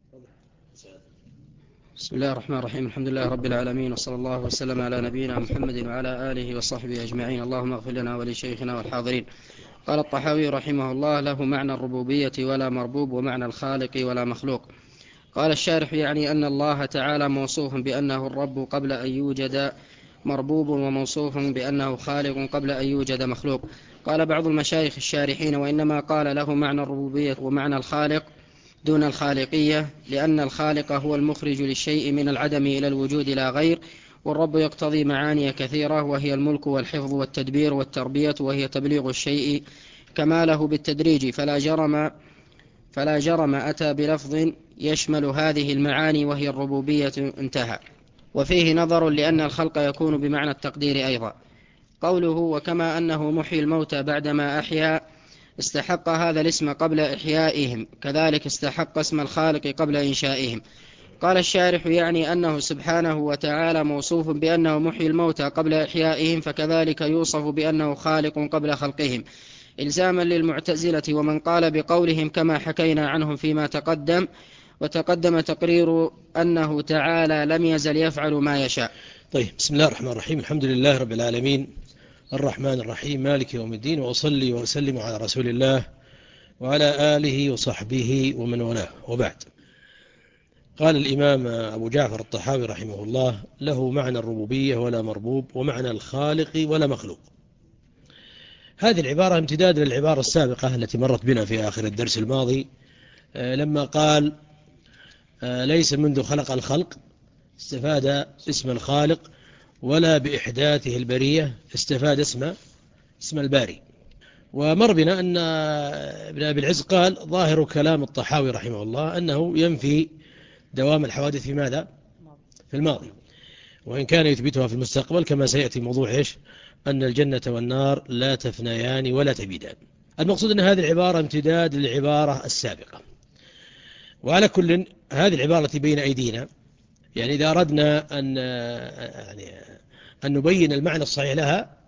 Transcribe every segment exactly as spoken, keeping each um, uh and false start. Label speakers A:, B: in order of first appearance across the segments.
A: بسم الله الرحمن الرحيم. الحمد لله رب العالمين، وصلى الله وسلم على نبينا محمد وعلى آله وصحبه أجمعين. اللهم اغفر لنا ولشيخنا والحاضرين. قال الطحاوي رحمه الله: له معنى الربوبية ولا مربوب، ومعنى الخالق ولا مخلوق. قال الشارح: يعني أن الله تعالى موصوف بأنه الرب قبل أن يوجد مربوب، وموصوف بأنه خالق قبل أن يوجد مخلوق. قال بعض المشايخ الشارحين: وإنما قال له معنى الربوبية ومعنى الخالق دون الخالقية، لأن الخالق هو المخرج للشيء من العدم إلى الوجود لا غير، والرب يقتضي معاني كثيرة، وهي الملك والحفظ والتدبير والتربية، وهي تبليغ الشيء كماله بالتدريج، فلا جرم فلا جرم أتى بلفظ يشمل هذه المعاني وهي الربوبية، انتهى. وفيه نظر، لأن الخلق يكون بمعنى التقدير أيضا. قوله: وكما أنه محيي الموتى بعدما أحيا، استحق هذا الاسم قبل إحيائهم، كذلك استحق اسم الخالق قبل إنشائهم. قال الشارح: يعني أنه سبحانه وتعالى موصوف بأنه محيي الموتى قبل إحيائهم، فكذلك يوصف بأنه خالق قبل خلقهم، إلزاما للمعتزلة ومن قال بقولهم كما حكينا عنهم فيما تقدم. وتقدم تقرير أنه تعالى لم يزل يفعل ما يشاء.
B: طيب، بسم الله الرحمن الرحيم. الحمد لله رب العالمين، الرحمن الرحيم، مالك يوم الدين، وأصلي وأسلم على رسول الله وعلى آله وصحبه ومن والاه، وبعد. قال الإمام أبو جعفر الطحاوي رحمه الله: له معنى الربوبية ولا مربوب، ومعنى الخالق ولا مخلوق. هذه العبارة امتداد للعبارة السابقة التي مرت بنا في آخر الدرس الماضي، لما قال ليس منذ خلق الخلق استفاد اسم الخالق، ولا بإحداثه البرية استفاد اسم اسم الباري. ومر بنا أن ابن أبي العز قال: ظاهر كلام الطحاوي رحمه الله أنه ينفي دوام الحوادث في ماذا؟ في الماضي، وإن كان يثبتها في المستقبل، كما سيأتي موضوع إيش؟ أن الجنة والنار لا تفنيان ولا تبيدان. المقصود أن هذه العبارة امتداد للعبارة السابقة. وعلى كل، هذه العبارة التي بين أيدينا، يعني إذا أردنا أن يعني أن نبين المعنى الصحيح لها،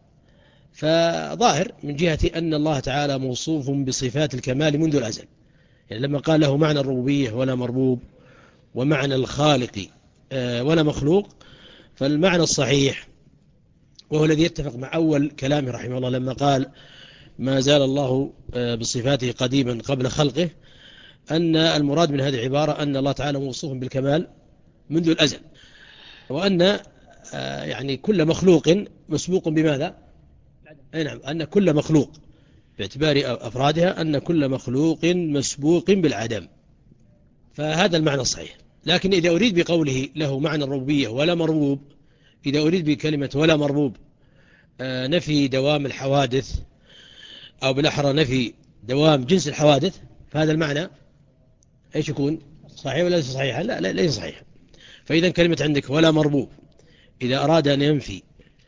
B: فظاهر من جهة أن الله تعالى موصوف بصفات الكمال منذ الأزل. يعني لما قال له معنى الربوبية ولا مربوب، ومعنى الخالق ولا مخلوق، فالمعنى الصحيح، وهو الذي يتفق مع أول كلامه رحمه الله لما قال ما زال الله بصفاته قديما قبل خلقه، أن المراد من هذه العبارة أن الله تعالى موصوف بالكمال منذ الأزل، وأن يعني كل مخلوق مسبوق بماذا؟ أي نعم، أن كل مخلوق باعتبار أفرادها، أن كل مخلوق مسبوق بالعدم. فهذا المعنى الصحيح. لكن إذا أريد بقوله له معنى الربوبية ولا مربوب، إذا أريد بكلمة ولا مربوب نفي دوام الحوادث، أو بالأحرى نفي دوام جنس الحوادث، فهذا المعنى ايش يكون؟ صحيح ولا ليس صحيحا؟ لا, لا ليس صحيح. فإذا كلمة عندك ولا مربوب، إذا أراد أن ينفي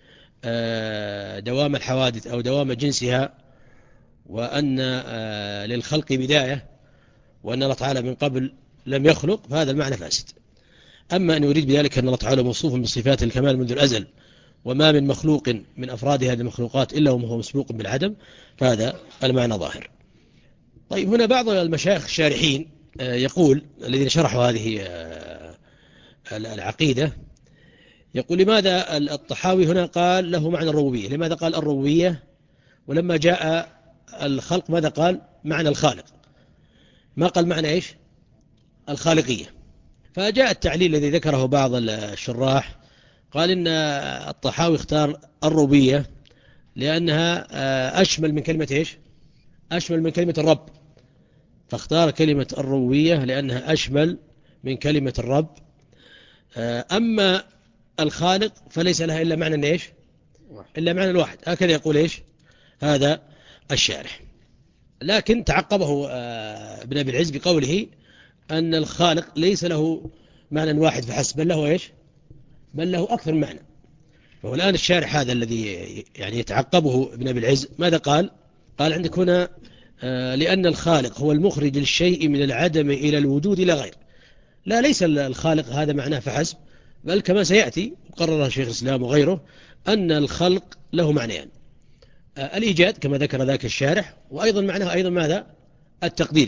B: دوام الحوادث أو دوام جنسها، وأن للخلق بداية، وأن الله تعالى من قبل لم يخلق، فهذا المعنى فاسد. أما أن يريد بذلك أن الله تعالى موصوف بصفات الكمال منذ الأزل، وما من مخلوق من أفراد هذه المخلوقات إلا وهو مسبوق بالعدم، فهذا المعنى ظاهر. طيب، هنا بعض المشايخ الشارحين يقول، الذين شرحوا هذه العقيدة، يقول: لماذا الطحاوي هنا قال له معنى الربوبية؟ لماذا قال الربوبية؟ ولما جاء الخلق ماذا قال؟ معنى الخالق. ما قال معنى إيش؟ الخالقية. فجاء التعليل الذي ذكره بعض الشراح، قال إن الطحاوي اختار الربوبية لأنها أشمل من كلمة إيش؟ أشمل من كلمة الرب، فاختار كلمة الربوبية لأنها أشمل من كلمة الرب. أما الخالق فليس لها إلا معنى إيش؟ إلا معنى الواحد. هكذا يقول إيش هذا الشارح. لكن تعقبه ابن أبي العز بقوله أن الخالق ليس له معنى واحد فحسب، بل له إيش؟ بل له أكثر من معنى. فهو الآن الشارح هذا الذي يعني يتعقبه ابن أبي العز ماذا قال؟ قال عندك هنا لأن الخالق هو المخرج للشيء من العدم إلى الوجود لا غير. لا، ليس الخالق هذا معناه فحسب، بل كما سيأتي وقررها شيخ الإسلام وغيره أن الخلق له معنيان: الإيجاد كما ذكر ذاك الشارح، وأيضا معناه أيضا ماذا؟ التقدير.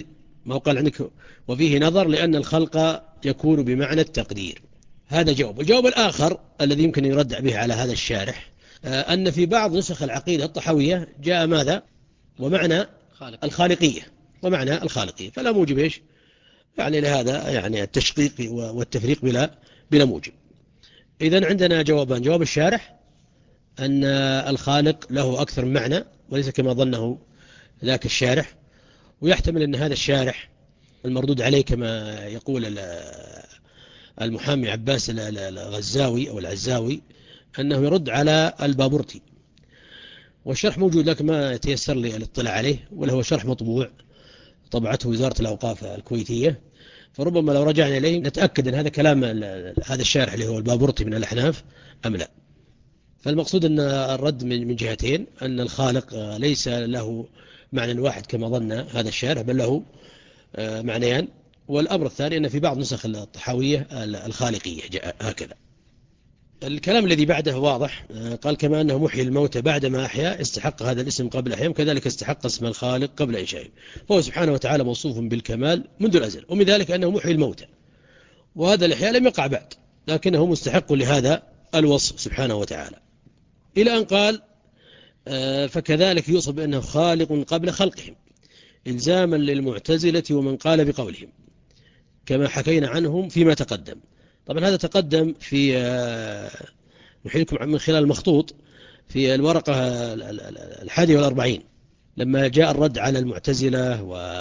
B: ما قال عندك وفيه نظر لأن الخلق يكون بمعنى التقدير. هذا جواب. الجواب الآخر الذي يمكن يرد به على هذا الشارح أن في بعض نسخ العقيدة الطحاوية جاء ماذا؟ ومعنى الخالقية، ومعنى الخالقية، فلا موجب إيش يعني لهذا يعني التشقيق والتفريق بلا بلا موجب. إذن عندنا جوابان: جواب الشارح أن الخالق له أكثر من معنى وليس كما ظنه ذاك الشارح، ويحتمل أن هذا الشارح المردود عليه كما يقول المحامي عباس الغزاوي أو العزاوي أنه يرد على البابورتي، والشرح موجود لكن ما تيسر لي الاطلاع عليه، وله شرح مطبوع طبعته وزارة الأوقاف الكويتية، فربما لو رجعنا إليه نتأكد أن هذا كلام هذا الشارح اللي هو البابورتي من الأحناف أم لا. فالمقصود أن الرد من جهتين: أن الخالق ليس له معنى واحد كما ظن هذا الشارح، بل له معنيان. والأمر الثاني أن في بعض نسخ الطحاوية الخالقية جاء هكذا. الكلام الذي بعده واضح، قال: كما أنه محيي الموتى بعدما أحيا استحق هذا الاسم قبل أحيام، كذلك استحق اسم الخالق قبل إنشائهم، فهو سبحانه وتعالى موصوف بالكمال منذ الأزل، ومن ذلك أنه محيي الموتى، وهذا الإحياء لم يقع بعد، لكنه مستحق لهذا الوصف سبحانه وتعالى، إلى أن قال: فكذلك يوصف بأنه خالق قبل خلقهم، إلزاما للمعتزلة ومن قال بقولهم، كما حكينا عنهم فيما تقدم. طبعا هذا تقدم في نحيلكم من خلال المخطوط في الورقة الحادية والأربعين، لما جاء الرد على المعتزلة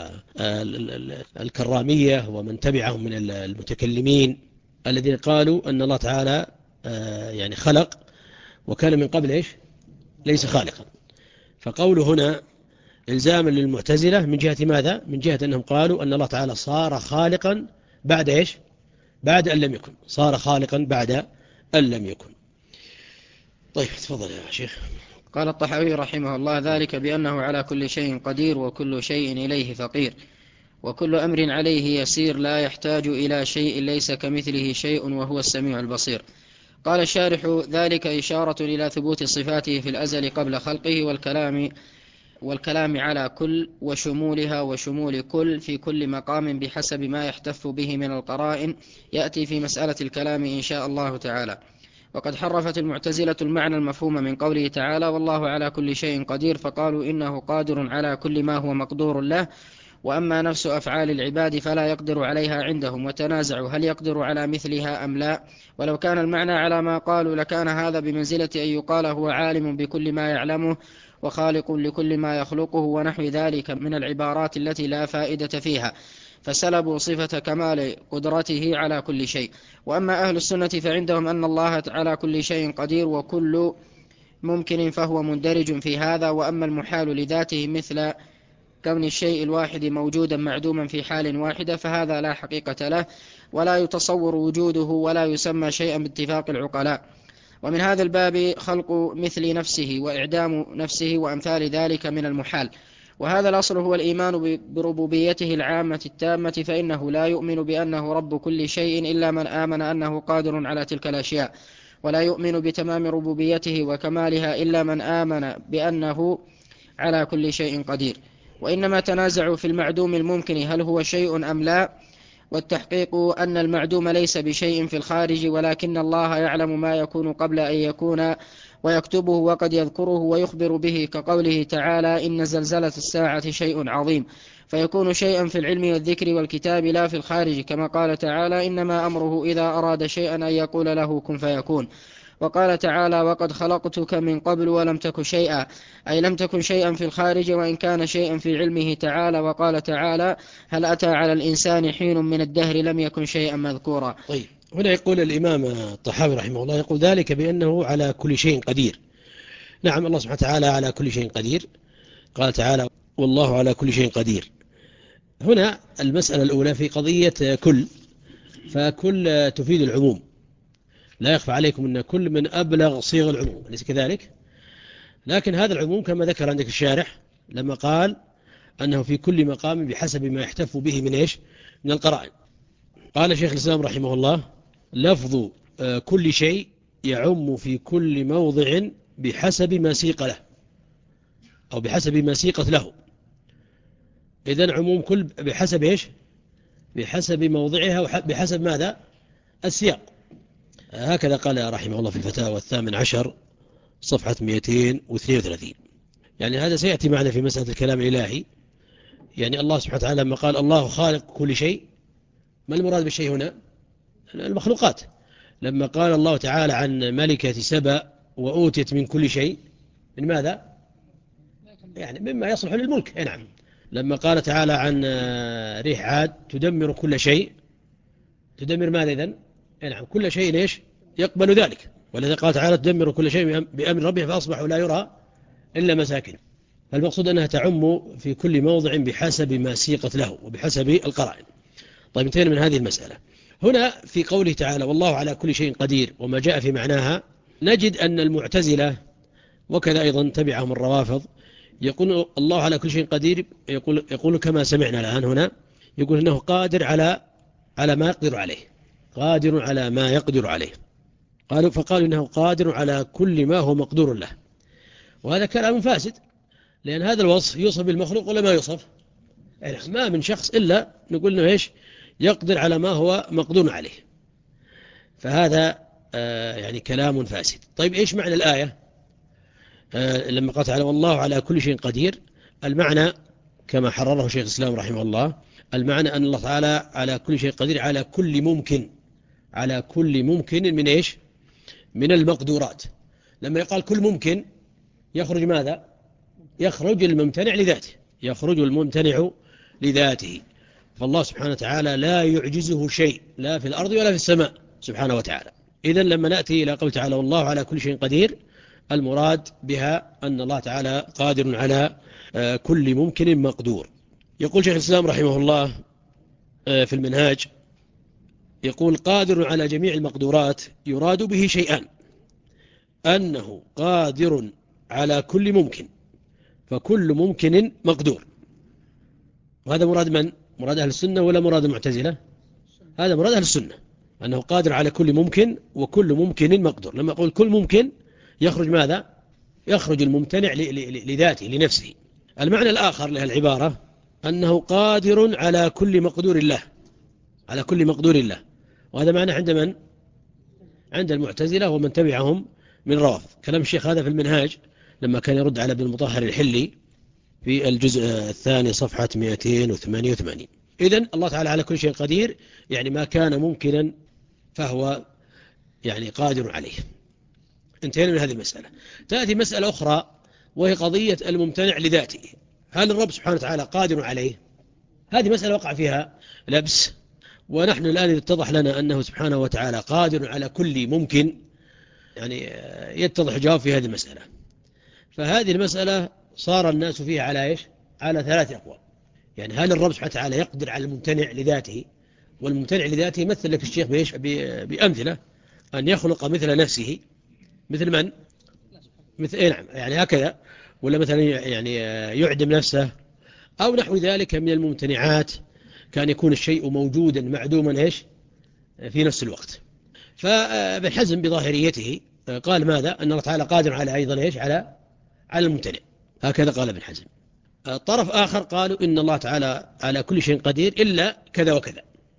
B: والكرامية ومن تبعهم من المتكلمين الذين قالوا أن الله تعالى يعني خلق وكان من قبل إيش ليس خالقا. فقوله هنا إلزاما للمعتزلة من جهة ماذا؟ من جهة أنهم قالوا أن الله تعالى صار خالقا بعد إيش؟ بعد أن لم يكن، صار خالقا بعد أن لم يكن. طيب تفضل يا شيخ.
A: قال الطحاوي رحمه الله: ذلك بأنه على كل شيء قدير وكل شيء إليه فقير، وكل أمر عليه يسير، لا يحتاج إلى شيء ليس كمثله شيء وهو السميع البصير. قال الشارح: ذلك إشارة إلى ثبوت صفاته في الأزل قبل خلقه، والكلام والكلام على كل وشمولها وشمول كل في كل مقام بحسب ما يحتف به من القرائن، يأتي في مسألة الكلام إن شاء الله تعالى. وقد حرفت المعتزلة المعنى المفهوم من قوله تعالى: والله على كل شيء قدير، فقالوا إنه قادر على كل ما هو مقدور له، وأما نفس أفعال العباد فلا يقدر عليها عندهم، وتنازعوا هل يقدر على مثلها أم لا. ولو كان المعنى على ما قالوا لكان هذا بمنزلة أن يقال هو عالم بكل ما يعلمه وخالق لكل ما يخلقه ونحو ذلك من العبارات التي لا فائدة فيها، فسلبوا صفة كمال قدرته على كل شيء. وأما أهل السنة فعندهم أن الله على كل شيء قدير وكل ممكن فهو مندرج في هذا، وأما المحال لذاته مثل كون الشيء الواحد موجودا معدوما في حال واحدة فهذا لا حقيقة له ولا يتصور وجوده ولا يسمى شيئا باتفاق العقلاء. ومن هذا الباب خلق مثل نفسه وإعدام نفسه وأمثال ذلك من المحال. وهذا الأصل هو الإيمان بربوبيته العامة التامة، فإنه لا يؤمن بأنه رب كل شيء إلا من آمن أنه قادر على تلك الأشياء، ولا يؤمن بتمام ربوبيته وكمالها إلا من آمن بأنه على كل شيء قدير. وإنما تنازعوا في المعدوم الممكن هل هو شيء أم لا، والتحقيق أن المعدوم ليس بشيء في الخارج، ولكن الله يعلم ما يكون قبل أن يكون ويكتبه وقد يذكره ويخبر به، كقوله تعالى: إن زلزلة الساعة شيء عظيم، فيكون شيئا في العلم والذكر والكتاب لا في الخارج، كما قال تعالى: إنما أمره إذا أراد شيئا أن يقول له كن فيكون. وقال تعالى: وقد خلقتك من قبل ولم تك شيئا، أي لم تكن شيئا في الخارج وإن كان شيئا في علمه تعالى. وقال تعالى: هل أتى على الإنسان حين من الدهر لم يكن شيئا مذكورا.
B: طيب هنا يقول الإمام الطحاوي رحمه الله، يقول ذلك بأنه على كل شيء قدير. نعم الله سبحانه وتعالى على كل شيء قدير، قال تعالى: والله على كل شيء قدير. هنا المسألة الأولى في قضية كل، فكل تفيد العموم، لا يخفى عليكم أن كل من أبلغ صيغ العموم، أليس كذلك؟ لكن هذا العموم كما ذكر عندك الشارح لما قال أنه في كل مقام بحسب ما يحتف به من إيش؟ من القرائن. قال شيخ الإسلام رحمه الله: لفظ كل شيء يعم في كل موضع بحسب ما سيق له أو بحسب ما سيقت له. إذن عموم كل بحسب إيش؟ بحسب موضعها وبحسب ماذا؟ السياق. هكذا قال رحمه الله في الفتاوى الثامن عشر صفحة مئتين واثنين وثلاثين. يعني هذا سيأتي معنا في مسألة الكلام الإلهي. يعني الله سبحانه وتعالى لما قال الله خالق كل شيء، ما المراد بالشيء هنا؟ المخلوقات. لما قال الله تعالى عن ملكة سبأ وأوتيت من كل شيء، من ماذا؟ يعني مما يصلح للملك. نعم. لما قال تعالى عن ريح عاد تدمر كل شيء، تدمر ماذا إذن؟ نعم، كل شيء ليش؟ يقبل ذلك. والذي قال تعالى تدمر كل شيء بأمر ربه فأصبحوا لا يرى إلا مساكن. فالمقصود أنها تعم في كل موضع بحسب ما سيقت له وبحسب القرائن. طيب، انتهينا من هذه المسألة. هنا في قوله تعالى والله على كل شيء قدير وما جاء في معناها، نجد أن المعتزلة وكذا أيضا تبعهم الروافض يقول الله على كل شيء قدير، يقول, يقول كما سمعنا الآن هنا، يقول أنه قادر على على ما يقدر عليه، قادر على ما يقدر عليه. قالوا فقالوا إنه قادر على كل ما هو مقدور له. وهذا كلام فاسد، لأن هذا الوصف يوصف بالمخلوق ولا ما يوصف؟ ما من شخص إلا نقول له إيش؟ يقدر على ما هو مقدور عليه. فهذا آه يعني كلام فاسد. طيب، إيش معنى الآية؟ آه لما قال تعالى والله على كل شيء قدير، المعنى كما حرره شيخ الإسلام رحمه الله، المعنى أن الله تعالى على كل شيء قدير على كل ممكن، على كل ممكن من إيش؟ من المقدورات. لما يقال كل ممكن يخرج ماذا؟ يخرج الممتنع لذاته، يخرج الممتنع لذاته. فالله سبحانه وتعالى لا يعجزه شيء لا في الأرض ولا في السماء سبحانه وتعالى. إذن لما نأتي إلى قول تعالى والله على كل شيء قدير، المراد بها أن الله تعالى قادر على كل ممكن مقدور. يقول شيخ الإسلام رحمه الله في المنهاج، يقول قادر على جميع المقدورات يراد به شيئان: أنه قادر على كل ممكن، فكل ممكن مقدور. وهذا مراد من؟ مراد أهل السنة ولا مراد المعتزلة؟ هذا مراد أهل السنة، أنه قادر على كل ممكن وكل ممكن مقدور. لما أقول كل ممكن يخرج ماذا؟ يخرج الممتنع لذاته لنفسه. المعنى الآخر لها العبارة أنه قادر على كل مقدور الله، على كل مقدور الله. وهذا معنى عند من؟ عند المعتزلة ومن تبعهم من روافض. كلام الشيخ هذا في المنهاج لما كان يرد على ابن المطهر الحلي في الجزء الثاني صفحة مئتين وثمانية وثمانين. إذن الله تعالى على كل شيء قدير، يعني ما كان ممكنا فهو يعني قادر عليه. انتهينا من هذه المسألة. تأتي مسألة أخرى وهي قضية الممتنع لذاته. هل الرب سبحانه وتعالى قادر عليه؟ هذه مسألة وقع فيها لبس، ونحن الآن اتضح لنا أنه سبحانه وتعالى قادر على كل ممكن، يعني يتضح جواب في هذه المسألة. فهذه المسألة صار الناس فيها على إيش؟ على ثلاث أقوال. يعني هل الرب سبحانه وتعالى يقدر على الممتنع لذاته؟ والممتنع لذاته مثل لك الشيخ بإيش؟ بأمثلة، أن يخلق مثل نفسه. مثل من؟ مثل إيه؟ نعم، يعني هكذا. ولا مثلا يعني يعدم نفسه أو نحو ذلك من الممتنعات، كان يكون الشيء موجودا معدوما إيش؟ في نفس الوقت. فابن حزم بظاهريته قال ماذا؟ أن الله تعالى قادر على أيضا إيش؟ على على الممتنع. هكذا قال ابن حزم. طرف آخر قالوا إن الله تعالى على كل شيء قدير إلا كذا وكذا،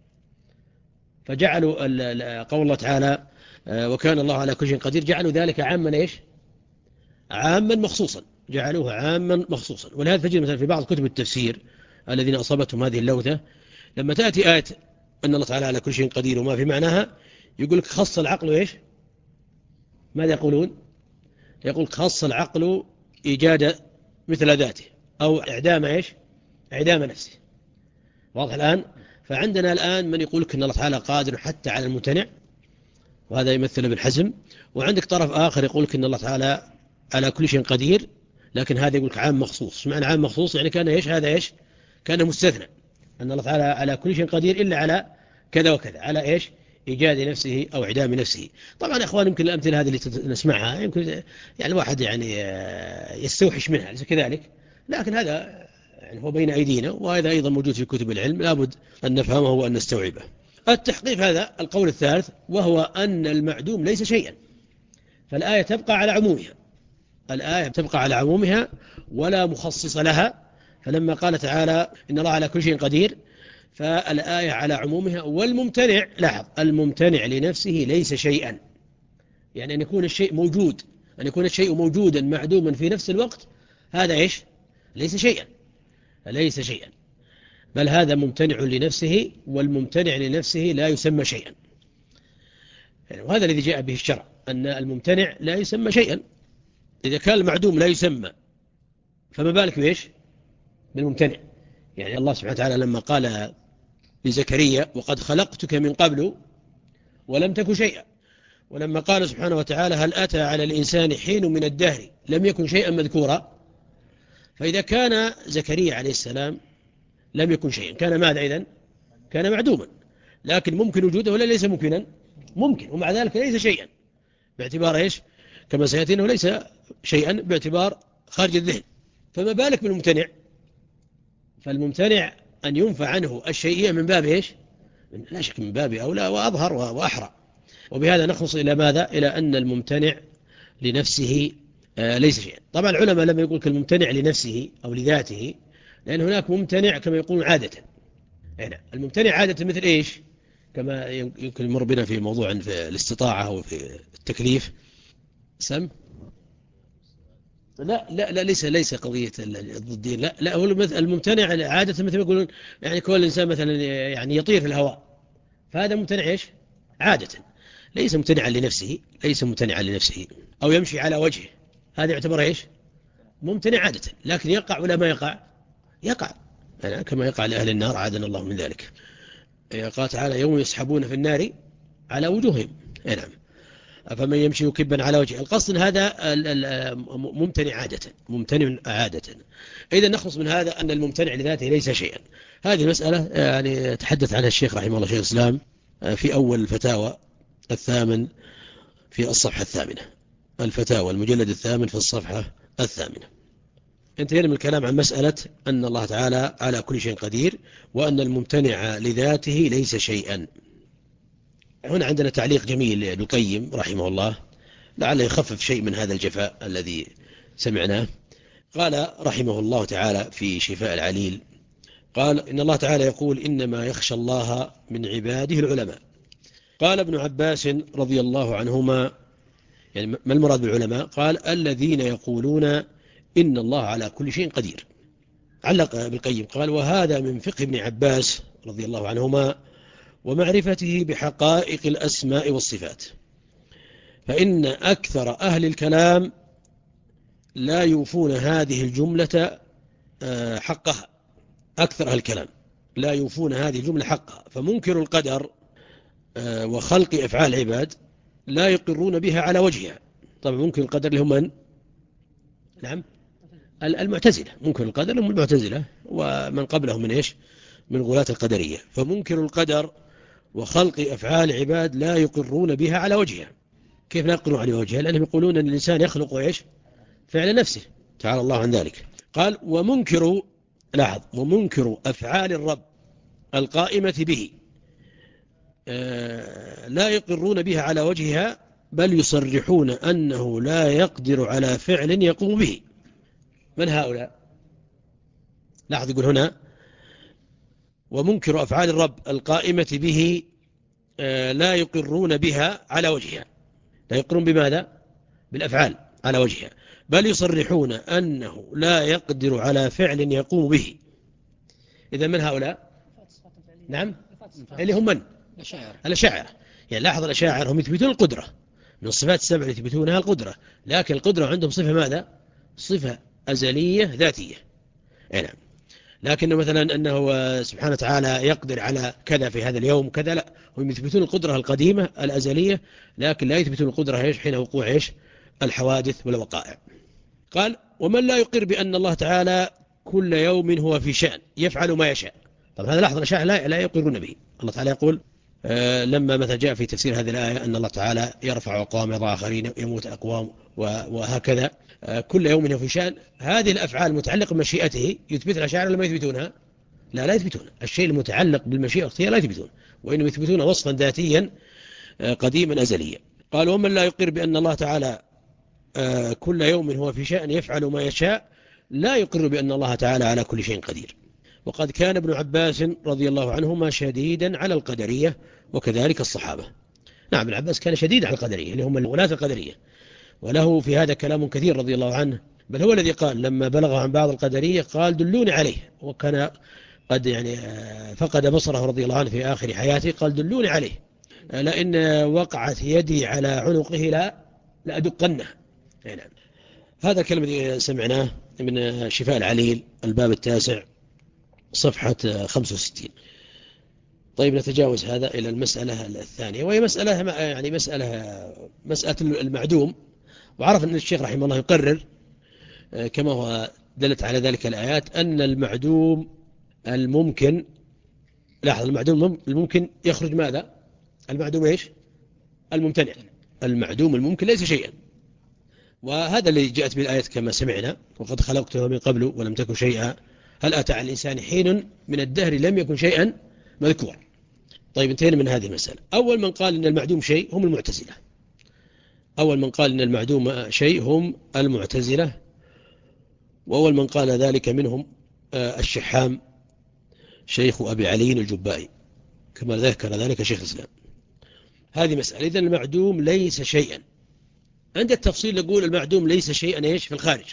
B: فجعلوا قول الله تعالى وكان الله على كل شيء قدير، جعلوا ذلك عاما إيش؟ عاما مخصوصا، جعلوه عاما مخصوصا. ولهذا تجد مثلا في بعض كتب التفسير الذين أصابتهم هذه اللوثة، لما تأتي آية أن الله تعالى على كل شيء قدير وما في معناها، يقول لك خص العقل إيش؟ ماذا يقولون؟ يقول خص العقل إيجاد مثل ذاته أو إعدام إيش؟ إعدام نفسه. واضح الآن؟ فعندنا الآن من يقول لك أن الله تعالى قادر حتى على الممتنع، وهذا يمثل ابن حزم. وعندك طرف آخر يقول لك أن الله تعالى على كل شيء قدير، لكن هذا يقول لك عام مخصوص. معنى عام مخصوص يعني كان إيش؟ هذا إيش؟ كان مستثنى، أن الله تعالى على كل شيء قدير إلا على كذا وكذا، على إيش؟ إيجاد نفسه أو إعدام نفسه. طبعا يا إخوان يمكن الأمثلة هذه اللي نسمعها يمكن يعني الواحد يعني يستوحش منها ليس كذلك، لكن هذا يعني هو بين أيدينا، وهذا أيضا موجود في كتب العلم، لابد أن نفهمه وأن نستوعبه. التحقيق هذا القول الثالث، وهو أن المعدوم ليس شيئا، فالآية تبقى على عمومها، الآية تبقى على عمومها ولا مخصص لها فلما قال تعالى إن الله على كل شيء قدير فالآية على عمومها. والممتنع، لاحظ، الممتنع لنفسه ليس شيئا، يعني أن يكون الشيء موجود، أن يكون الشيء موجودا معدوما في نفس الوقت، هذا إيش؟ ليس شيئا، ليس شيئا، بل هذا ممتنع لنفسه، والممتنع لنفسه لا يسمى شيئا. يعني وهذا الذي جاء به الشرع، أن الممتنع لا يسمى شيئا. إذا كان المعدوم لا يسمى فما بالك بإيش؟ بالممتنع. يعني الله سبحانه وتعالى لما قال لزكريا وقد خلقتك من قبل ولم تك شيئا، ولما قال سبحانه وتعالى هل أتى على الإنسان حين من الدهر لم يكن شيئا مذكورا، فإذا كان زكريا عليه السلام لم يكن شيئا كان ماذا إذن؟ كان معدوما، لكن ممكن وجوده ولا ليس ممكنا؟ ممكن، ومع ذلك ليس شيئا، باعتبار إيش؟ كما سيأتي أنه ليس شيئا باعتبار خارج الذهن. فما بالك بالممتنع؟ فالممتنع أن ينفع عنه الشيئية من باب إيش؟ لا شك من باب أولى وأظهر وأحرى. وبهذا نخلص إلى ماذا؟ إلى أن الممتنع لنفسه آه ليس شيئا. طبعا العلماء لما يقول الممتنع لنفسه أو لذاته، لأن هناك ممتنع كما يقول عادة. يعني الممتنع عادة مثل إيش؟ كما يمكن يمر بنا في موضوع في الاستطاعة وفي التكليف. سم لا لا لا ليس ليس قضية الضدين، لا لا هو الممتنع عادة مثل ما يقولون يعني كل إنسان مثلا يعني يطير في الهواء، فهذا ممتنع إيش؟ عادة، ليس ممتنعا لنفسه، ليس ممتنعا لنفسه. أو يمشي على وجهه، هذا يعتبر إيش؟ ممتنع عادة، لكن يقع ولا ما يقع؟ يقع، يعني كما يقع لأهل النار عادنا الله من ذلك. قال تعالى يوم يسحبون في النار على وجوههم. نعم. فمن يمشي كبا على وجهه، القصد هذا ممتنع عادة، ممتنع عادة. إذا نخلص من هذا أن الممتنع لذاته ليس شيئا. هذه المسألة يعني تحدث عنها الشيخ رحمه الله شيخ الإسلام في أول الفتاوى الثامن في الصفحة الثامنة، الفتاوى المجلد الثامن في الصفحة الثامنة. انتهينا من الكلام عن مسألة أن الله تعالى على كل شيء قدير، وأن الممتنع لذاته ليس شيئا. هنا عندنا تعليق جميل لابن القيم رحمه الله، لعله يخفف شيء من هذا الجفاء الذي سمعناه. قال رحمه الله تعالى في شفاء العليل، قال إن الله تعالى يقول إنما يخشى الله من عباده العلماء. قال ابن عباس رضي الله عنهما، يعني ما المراد بالعلماء؟ قال الذين يقولون إن الله على كل شيء قدير. علق ابن القيم قال وهذا من فقه ابن عباس رضي الله عنهما ومعرفته بحقائق الأسماء والصفات، فإن أكثر أهل الكلام لا يوفون هذه الجملة حقها. أكثر أهل الكلام لا يوفون هذه الجملة حقها، فمنكر القدر وخلق أفعال العباد لا يقرون بها على وجهها. طبعا منكر القدر اللي هم من؟ نعم المعتزلة، منكر القدر هم المعتزلة ومن قبلهم من إيش؟ من غلاة القدرية. فمنكر القدر وخلق أفعال عباد لا يقرون بها على وجهها. كيف لا يقرون على وجهها؟ لأنهم يقولون أن الإنسان يخلق إيش؟ فعل نفسه، تعالى الله عن ذلك. قال ومنكر، لاحظ، ومنكر أفعال الرب القائمة به لا يقرون بها على وجهها، بل يصرحون أنه لا يقدر على فعل يقوم به. من هؤلاء؟ لاحظ يقول هنا ومنكر أفعال الرب القائمة به لا يقرون بها على وجهها. لا يقرون بماذا؟ بالأفعال على وجهها، بل يصرحون أنه لا يقدر على فعل يقوم به. إذا من هؤلاء؟ نعم اللي هم من؟ الأشاعرة. يعني لاحظ الأشاعرة هم يثبتون القدرة، من الصفات السبع اللي يثبتونها القدرة، لكن القدرة عندهم صفة ماذا؟ صفة أزلية ذاتية. نعم. لكن مثلا أنه سبحانه وتعالى يقدر على كذا في هذا اليوم كذا، لا، هم يثبتون القدرة القديمة الأزلية، لكن لا يثبتون القدرة إيش؟ حين وقوع إيش؟ الحوادث والوقائع. قال ومن لا يقر بأن الله تعالى كل يوم هو في شأن يفعل ما يشاء. طب هذا لاحظ الأشاعرة لا, لا يقرون به. الله تعالى يقول آه لما مثلا جاء في تفسير هذه الآية أن الله تعالى يرفع أقوام يضع آخرين يموت أقوام وهكذا آه كل يوم هو في شأن، هذه الأفعال المتعلقة بمشيئته يثبت الأشاعرة لما يثبتونها؟ لا لا يثبتون. الشيء المتعلق بالمشيئة والتي لا يثبتون، وإنهم يثبتون وصفا ذاتيا آه قديما أزليا. قال ومن لا يقر بأن الله تعالى آه كل يوم هو في شأن يفعل ما يشاء، لا يقر بأن الله تعالى على كل شيء قدير. وقد كان ابن عباس رضي الله عنهما شديدا على القدرية وكذلك الصحابة. نعم ابن عباس كان شديد على القدرية اللي هم الولاة القدرية، وله في هذا كلام كثير رضي الله عنه، بل هو الذي قال لما بلغ عن بعض القدرية قال دلوني عليه، وكان قد يعني فقد بصره رضي الله عنه في آخر حياته، قال دلوني عليه لأن وقعت يدي على عنقه لا لأدقنه. نعم. هذا الكلام الذي سمعناه من شفاء العليل الباب التاسع صفحة خمسة وستين. طيب نتجاوز هذا إلى المسألة الثانية، وهي مسألة يعني مسألة مسألة المعدوم. وعرف أن الشيخ رحمه الله يقرر كما هو دلت على ذلك الآيات أن المعدوم الممكن، لاحظ المعدوم الممكن يخرج ماذا؟ المعدوم إيش؟ الممتنع. المعدوم الممكن ليس شيئا، وهذا اللي جاءت بالآية كما سمعنا وقد خلقته من قبل ولم تكن شيئا هل أتى على الإنسان حين من الدهر لم يكن شيئا مذكورا. طيب انتهينا من هذه المسألة. أول من قال أن المعدوم شيء هم المعتزلة. أول من قال أن المعدوم شيء هم المعتزلة، وأول من قال ذلك منهم الشحام شيخ أبي علي الجبائي كما ذكر ذلك شيخ الإسلام. هذه مسألة. إذن المعدوم ليس شيئا. عند التفصيل نقول المعدوم ليس شيئا إيش في الخارج،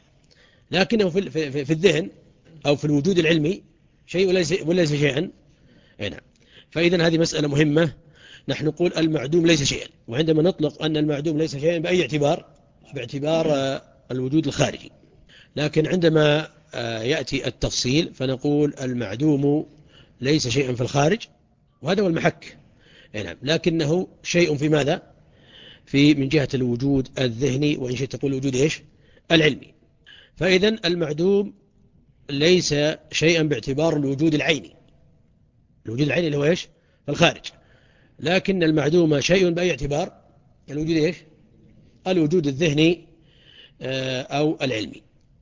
B: لكنه في, في, في الذهن أو في الوجود العلمي شيء وليس, وليس شيئا. نعم. فإذا هذه مسألة مهمة. نحن نقول المعدوم ليس شيئا، وعندما نطلق أن المعدوم ليس شيئا بأي اعتبار؟ باعتبار الوجود الخارجي. لكن عندما يأتي التفصيل فنقول المعدوم ليس شيئا في الخارج، وهذا هو المحك. نعم. لكنه شيء في ماذا؟ في من جهة الوجود الذهني، وإن شئت تقول الوجود إيش؟ العلمي. فإذا المعدوم ليس شيئا باعتبار الوجود العيني. الوجود العيني اللي هو إيش؟ في الخارج. لكن المعدوم شيء بأي اعتبار؟ الوجود إيش؟ الوجود الذهني أو العلمي.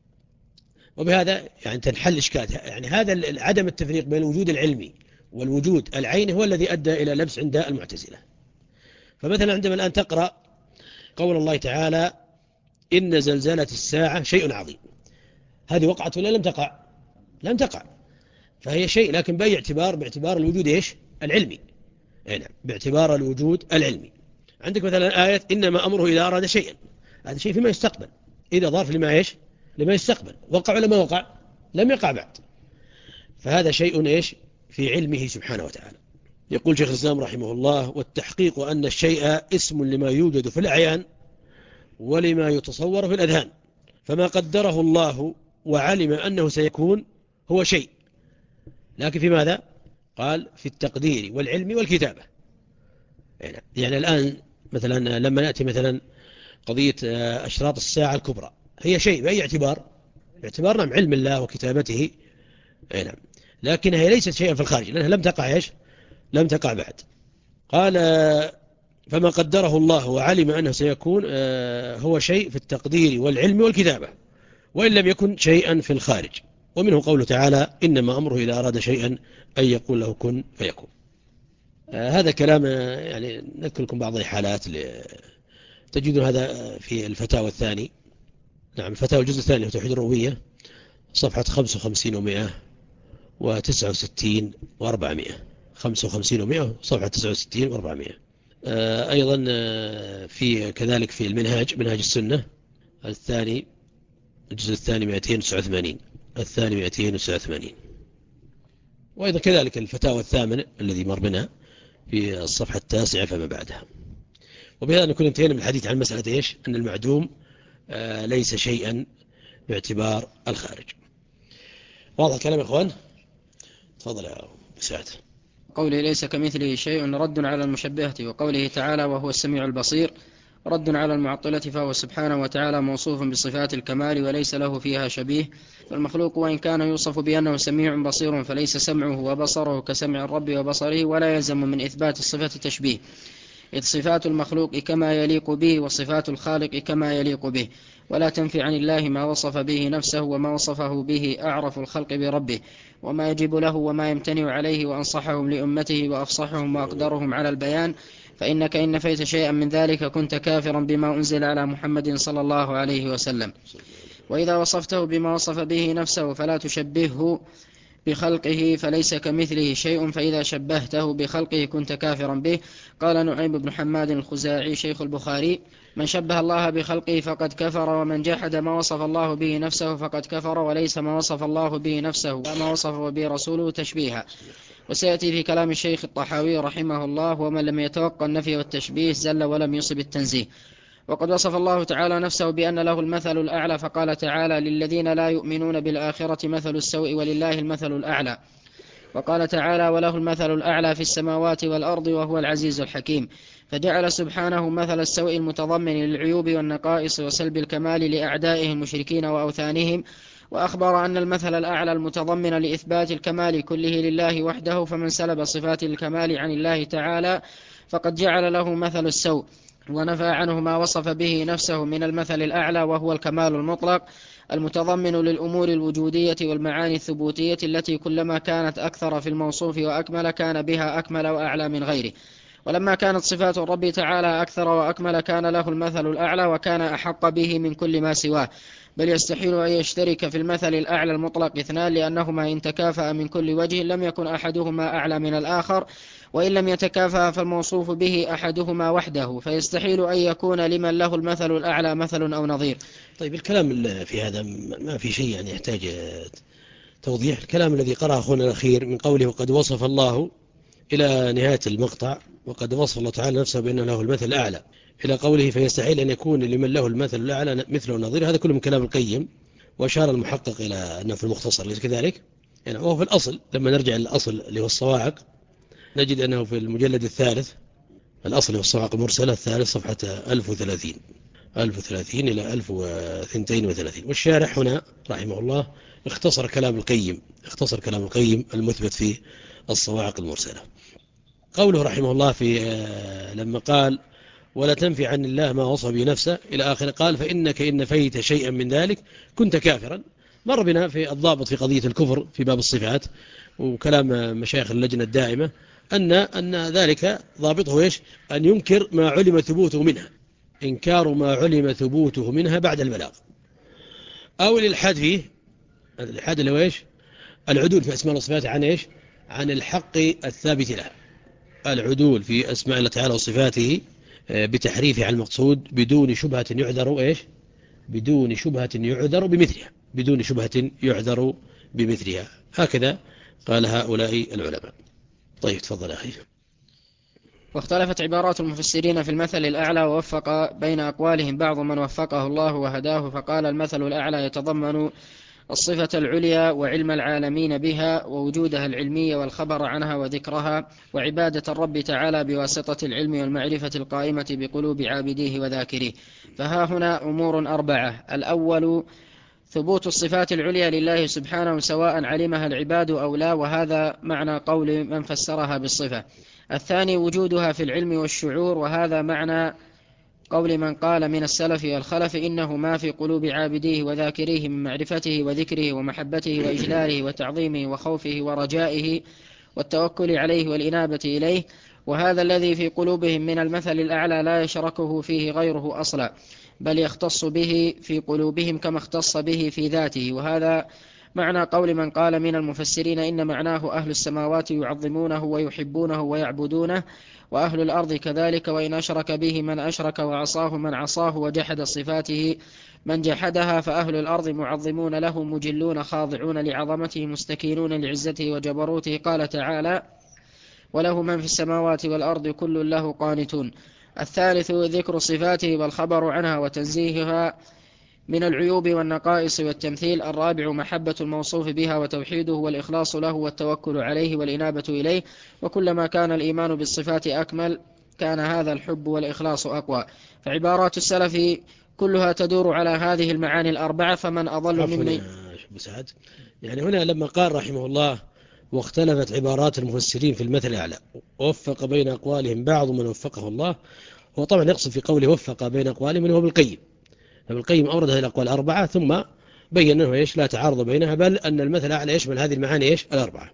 B: وبهذا يعني تنحل إشكال. يعني هذا عدم التفريق بين الوجود العلمي والوجود العيني هو الذي أدى إلى لبس عند المعتزلة. فمثلا عندما الآن تقرأ قول الله تعالى إن زلزلة الساعة شيء عظيم، هذه وقعت ولا لم تقع؟ لم تقع، فهي شيء لكن بأي اعتبار؟ باعتبار الوجود إيش؟ العلمي. نعم، باعتبار الوجود العلمي. عندك مثلا آية إنما أمره إذا أراد شيئا، هذا شيء فيما يستقبل، إذا ضاف لما إيش؟ لما يستقبل. وقع ولا ما وقع؟ لم يقع بعد. فهذا شيء إيش؟ في علمه سبحانه وتعالى. يقول شيخ الإسلام رحمه الله والتحقيق أن الشيء اسم لما يوجد في الأعيان ولما يتصور في الأذهان، فما قدره الله وعلم أنه سيكون هو شيء، لكن في ماذا؟ قال في التقدير والعلم والكتابة. يعني الآن مثلا لما نأتي مثلا قضية أشراط الساعة الكبرى، هي شيء بأي اعتبار؟ باعتبار نعم علم الله وكتابته، نعم، لكنها ليست شيئا في الخارج لأنها لم تقع إيش؟ لم تقع بعد. قال فما قدره الله وعلم أنه سيكون هو شيء في التقدير والعلم والكتابة، وإن لم يكن شيئا في الخارج. ومنه قوله تعالى إنما أمره إذا أراد شيئا أن يقول له كن فيكون. هذا كلام يعني نذكر لكم بعض الحالات تجدون هذا في الفتاوى الثاني. نعم، الفتاوى الجزء الثاني توحيد الربوبية صفحة خمسة وخمسين ومئة وتسعة وستين وأربعمائة. خمسة وخمسين ومئة صفحة تسعة وستين وأربعمائة. أيضا في كذلك في المنهاج منهاج السنة الثاني الجزء الثاني مئتين وتسعة وثمانين، الثاني مئتين وتسعة وثمانين. وأيضا كذلك الفتاوى الثامن الذي مر بنا في الصفحة التاسعة فما بعدها. وبهذا نكون انتهينا من الحديث عن مسألة إيش؟ أن المعدوم آه ليس شيئا باعتبار الخارج. واضح الكلام يا إخوان؟ تفضل يا مساعد.
A: قوله ليس كمثله شيء رد على المشبهة، وقوله تعالى وهو السميع البصير رد على المعطلة، فهو سبحانه وتعالى موصوف بصفات الكمال وليس له فيها شبيه. فالمخلوق وإن كان يوصف بأنه سميع بصير فليس سمعه وبصره كسمع الرب وبصره، ولا يلزم من إثبات الصفة تشبيه، إذ صفات المخلوق كما يليق به وصفات الخالق كما يليق به، ولا تنفي عن الله ما وصف به نفسه وما وصفه به أعرف الخلق بربه، وما يجب له وما يمتنع عليه، وأنصحهم لأمته وأفصحهم وأقدرهم على البيان. فإنك إن نفيت شيئا من ذلك كنت كافرا بما أنزل على محمد صلى الله عليه وسلم. وإذا وصفته بما وصف به نفسه فلا تشبهه بخلقه فليس كمثله شيء، فإذا شبهته بخلقه كنت كافرا به. قال نعيم بن حماد الخزاعي شيخ البخاري: من شبه الله بخلقه فقد كفر، ومن جحد ما وصف الله به نفسه فقد كفر، وليس ما وصف الله به نفسه وما وصفه به رسوله تشبيها. وسيأتي في كلام الشيخ الطحاوي رحمه الله: ومن لم يتوقع النفي والتشبيه زل ولم يصب التنزيه. وقد وصف الله تعالى نفسه بأن له المثل الأعلى، فقال تعالى: للذين لا يؤمنون بالآخرة مثل السوء ولله المثل الأعلى. وقال تعالى: وله المثل الأعلى في السماوات والأرض وهو العزيز الحكيم. فجعل سبحانه مثل السوء المتضمن للعيوب والنقائص وسلب الكمال لأعدائه المشركين وأوثانهم، وأخبر أن المثل الأعلى المتضمن لإثبات الكمال كله لله وحده، فمن سلب صفات الكمال عن الله تعالى فقد جعل له مثل السوء، ونفى عنه ما وصف به نفسه من المثل الأعلى وهو الكمال المطلق المتضمن للأمور الوجودية والمعاني الثبوتية، التي كلما كانت أكثر في الموصوف وأكمل كان بها أكمل وأعلى من غيره. ولما كانت صفات الرب تعالى أكثر وأكمل كان له المثل الأعلى، وكان أحق به من كل ما سواه، بل يستحيل أن يشترك في المثل الأعلى المطلق اثنان، لأنهما إن تكافأ من كل وجه لم يكن أحدهما أعلى من الآخر، وإن لم يتكافأ فالموصوف به أحدهما وحده، فيستحيل أن يكون لمن له المثل الأعلى مثل أو نظير.
B: طيب، الكلام في هذا ما في شيء يعني يحتاج توضيح. الكلام الذي قرأه أخونا الأخير من قوله: وقد وصف الله، إلى نهاية المقطع: وقد وصف الله تعالى نفسه بأن له المثل الأعلى، إلى قوله: فيستحيل أن يكون لمن له المثل الأعلى مثله نظير. هذا كله من كلام القيم، وأشار المحقق إلى أنه في المختصر ليس كذلك يعني. وهو في الأصل، لما نرجع للأصل اللي هو الصواعق، نجد أنه في المجلد الثالث، الأصل هو الصواعق المرسلة الثالث، صفحة ألف وثلاثين ألف وثلاثين إلى ألف واثنين وثلاثين. والشارح هنا رحمه الله اختصر كلام القيم اختصر كلام القيم المثبت في الصواعق المرسلة. قوله رحمه الله في لما قال: ولا تنفي عن الله ما وصف به نفسه إلى آخر، قال: فإنك إن نفيت شيئا من ذلك كنت كافرا. مر بنا في الضابط في قضية الكفر في باب الصفات، وكلام مشايخ اللجنة الدائمة أن أن ذلك ضابطه إيش؟ أن ينكر ما علم ثبوته منها، إنكار ما علم ثبوته منها بعد البلاغ، أو الإلحاد فيه. الإلحاد اللي هو إيش؟ العدول في أسماء والصفات عن إيش؟ عن الحق الثابت لها. العدول في أسماء الله تعالى وصفاته بتحريفه عن المقصود بدون شبهة يعذر إيش؟ بدون شبهة يعذر بمثلها بدون شبهة يعذر بمثلها. هكذا قال هؤلاء العلماء. طيب، تفضل أخي.
A: واختلفت عبارات المفسرين في المثل الأعلى، ووفق بين أقوالهم بعض من وفقه الله وهداه، فقال: المثل الأعلى يتضمن الصفة العليا وعلم العالمين بها ووجودها العلمي والخبر عنها وذكرها، وعبادة الرب تعالى بواسطة العلم والمعرفة القائمة بقلوب عابديه وذاكريه. فها هنا أمور أربعة: الأول ثبوت الصفات العليا لله سبحانه سواء علمها العباد أو لا، وهذا معنى قول من فسرها بالصفة. الثاني وجودها في العلم والشعور، وهذا معنى قول من قال من السلف والخلف إنه ما في قلوب عابديه وذاكريه من معرفته وذكره ومحبته وإجلاله وتعظيمه وخوفه ورجائه والتوكل عليه والإنابة إليه، وهذا الذي في قلوبهم من المثل الأعلى لا يشركه فيه غيره أصلا، بل يختص به في قلوبهم كما اختص به في ذاته. وهذا معنى قول من قال من المفسرين إن معناه أهل السماوات يعظمونه ويحبونه ويعبدونه، وأهل الأرض كذلك، وإن أشرك به من أشرك وعصاه من عصاه وجحد صفاته من جحدها، فأهل الأرض معظمون له مجلون خاضعون لعظمته مستكينون لعزته وجبروته. قال تعالى: وله من في السماوات والأرض كل له قانتون. الثالث ذكر صفاته والخبر عنها وتنزيهها من العيوب والنقائص والتمثيل. الرابع محبة الموصوف بها وتوحيده والإخلاص له والتوكل عليه والإنابة إليه، وكلما كان الإيمان بالصفات أكمل كان هذا الحب والإخلاص أقوى. فعبارات السلف كلها تدور على هذه المعاني الأربعة، فمن أضل ممن
B: سعد. يعني هنا لما قال رحمه الله: واختلفت عبارات المفسرين في المثل الأعلى، ووفق بين أقوالهم بعض من وفقه الله، هو طبعا يقصد في قوله وفق بين أقوالهم من هو بالقيم. ابن القيم أورد هذه الأقوال الأربعة ثم بين أنه إيش لا تعارض بينها، بل أن المثل الأعلى يشمل هذه المعاني إيش الأربعة.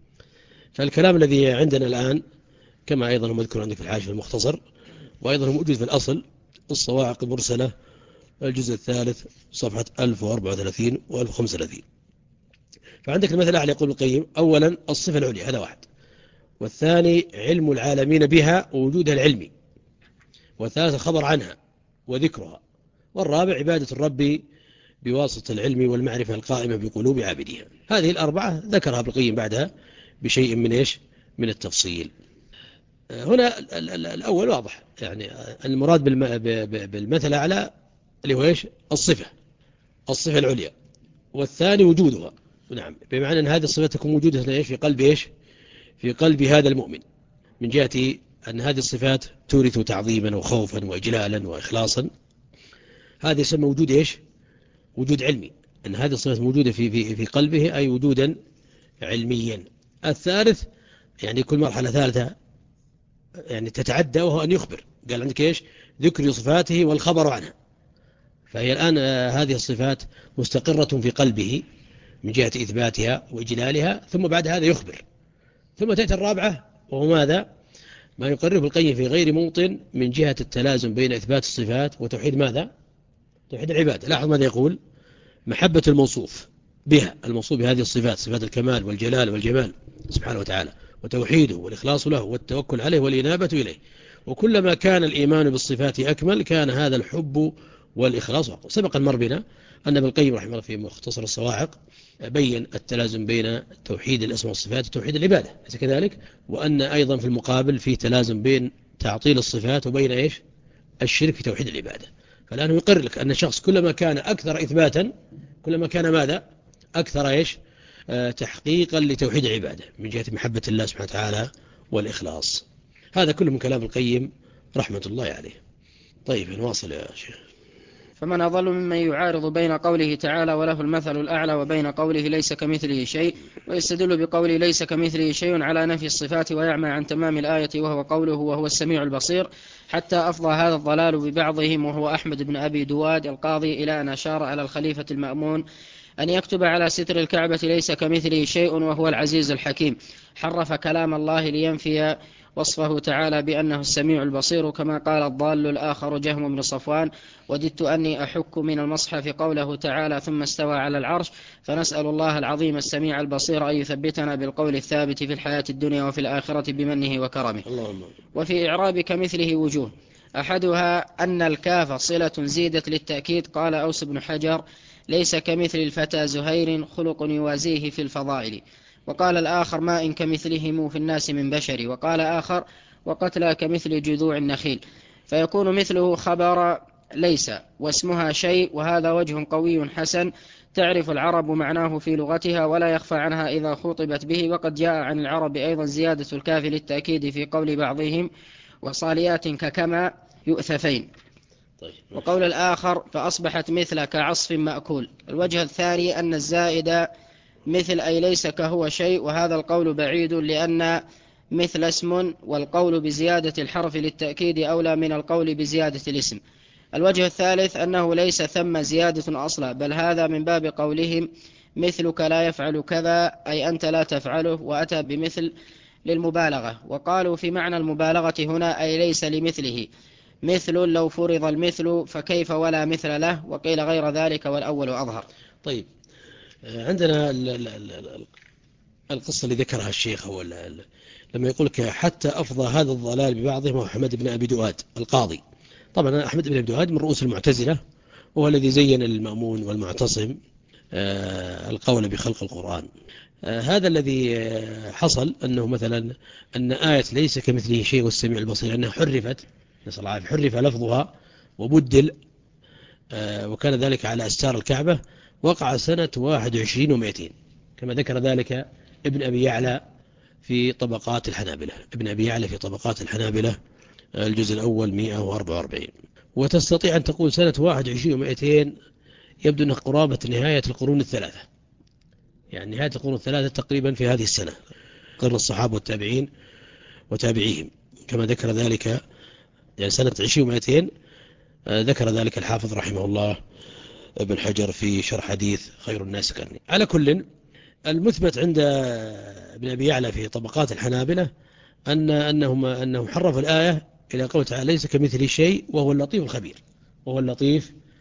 B: فالكلام الذي عندنا الآن كما أيضا هو مذكور عندك في الحاشية المختصر، وأيضا هو موجود في الأصل الصواعق المرسلة الجزء الثالث صفحة ألف وأربعة وثلاثين وألف وخمسة وثلاثين. فعندك المثل الأعلى يقول القيم: أولا الصفة العليا، هذا واحد. والثاني علم العالمين بها ووجودها العلمي. والثالث الخبر عنها وذكرها. والرابع عبادة الرب بواسطة العلم والمعرفة القائمة بقلوب عابدها. هذه الأربعة ذكرها ابن القيم بعدها بشيء من إيش؟ من التفصيل. هنا الأول واضح، يعني المراد بالمثل الأعلى اللي هو إيش؟ الصفة الصفة العليا. والثاني وجودها، نعم، بمعنى أن هذه الصفة تكون وجودها إيش؟ في قلب إيش؟ في قلب هذا المؤمن، من جهة أن هذه الصفات تورث تعظيما وخوفا وإجلالا وإخلاصا. هذا يسمى وجود إيش؟ وجود علمي، أن هذه الصفات موجودة في, في, في قلبه، أي وجودا علميا. الثالث يعني كل مرحلة ثالثة يعني تتعدى، وهو أن يخبر. قال عندك إيش؟ ذكر صفاته والخبر عنها. فهي الآن هذه الصفات مستقرة في قلبه من جهة إثباتها وإجلالها، ثم بعد هذا يخبر. ثم تأتي الرابعة، وهو ماذا؟ ما يقرره القيم في غير موطن من جهة التلازم بين إثبات الصفات وتوحيد ماذا؟ توحيد العبادة. لاحظ ماذا يقول: محبة الموصوف بها، الموصوف بهذه الصفات، صفات الكمال والجلال والجمال سبحانه وتعالى، وتوحيده والإخلاص له والتوكل عليه والإنابة إليه. وكلما كان الإيمان بالصفات أكمل كان هذا الحب والإخلاص أقوى. سبق المر بنا أن ابن القيم رحمه الله في مختصر الصواعق بين التلازم بين توحيد الأسماء والصفات وتوحيد العبادة، ليس كذلك؟ وأن أيضا في المقابل في تلازم بين تعطيل الصفات وبين إيش؟ الشرك في توحيد العبادة. فالآن يقر لك أن الشخص كلما كان أكثر إثباتا كلما كان ماذا؟ أكثر إيش؟ آه تحقيقا لتوحيد العبادة من جهة محبة الله سبحانه وتعالى والإخلاص. هذا كله من كلام القيم رحمة الله عليه. طيب نواصل يا شيخ.
A: فمن أضل ممن يعارض بين قوله تعالى وله المثل الأعلى وبين قوله ليس كمثله شيء، ويستدل بقوله ليس كمثله شيء على نفي الصفات ويعمى عن تمام الآية وهو قوله وهو السميع البصير، حتى أفضى هذا الضلال ببعضهم وهو أحمد بن أبي دواد القاضي إلى أن أشار على الخليفة المأمون أن يكتب على ستر الكعبة ليس كمثله شيء وهو العزيز الحكيم، حرف كلام الله لينفي وصفه تعالى بأنه السميع البصير، كما قال الضال الآخر جهم بن صفوان: وددت أني أحك من المصحف قوله تعالى ثم استوى على العرش، فنسأل الله العظيم السميع البصير أن يثبتنا بالقول الثابت في الحياة الدنيا وفي الآخرة بمنه وكرمه.
B: اللهم.
A: وفي إعراب كمثله وجوه: أحدها أن الكاف صلة زيدت للتأكيد، قال أوس بن حجر: ليس كمثل الفتى زهير خلق يوازيه في الفضائل. وقال الآخر: ما إن كمثلهم في الناس من بشر. وقال آخر: وقتلى كمثل جذوع النخيل. فيكون مثله خبر ليس واسمها شيء، وهذا وجه قوي حسن تعرف العرب معناه في لغتها ولا يخفى عنها إذا خطبت به. وقد جاء عن العرب أيضا زيادة الكاف للتأكيد في قول بعضهم: وصاليات ككما يؤثفين.
B: طيب.
A: وقول الآخر: فأصبحت مثل كعصف مأكول. الوجه الثاني أن الزائد مثل أي ليس كهو شيء، وهذا القول بعيد لأن مثل اسم، والقول بزيادة الحرف للتأكيد أولى من القول بزيادة الاسم. الوجه الثالث أنه ليس ثم زيادة أصلا، بل هذا من باب قولهم مثلك لا يفعل كذا أي أنت لا تفعله، وأتى بمثل للمبالغة. وقالوا في معنى المبالغة هنا أي ليس لمثله مثل، لو فرض المثل فكيف ولا مثل له، وقيل غير ذلك والأول أظهر.
B: طيب عندنا القصة اللي ذكرها الشيخ هو لما يقول لك حتى أفضى هذا الضلال ببعضهم هو أحمد بن أبي دواد القاضي. طبعا أحمد بن أبي دواد من رؤوس المعتزلة، وهو الذي زين المأمون والمعتصم القول بخلق القرآن. هذا الذي حصل أنه مثلا أن آية ليس كمثله شيء والسميع البصير أنها حرفت، نسأل الله العافية، حرف لفظها وبدل، وكان ذلك على أستار الكعبة، وقع سنة واحد وعشرين ومائتين، كما ذكر ذلك ابن أبي يعلى في طبقات الحنابلة. ابن أبي يعلى في طبقات الحنابلة الجزء الأول مئة وأربعة وأربعين. وتستطيع أن تقول سنة واحد وعشرين ومائتين يبدو أنها قرابة نهاية القرون الثلاثة، يعني نهاية القرون الثلاثة تقريبا في هذه السنة، قرن الصحابة والتابعين وتابعيهم، كما ذكر ذلك يعني سنة عشرين ومائتين. ذكر ذلك الحافظ رحمه الله ابن حجر في شرح حديث خير الناس قرني. على كل، المثبت عند ابن أبي يعلى في طبقات الحنابلة أن أنهم أنهم حرفوا الآية إلى قول تعالى ليس كمثله شيء وهو اللطيف الخبير، وهو اللطيف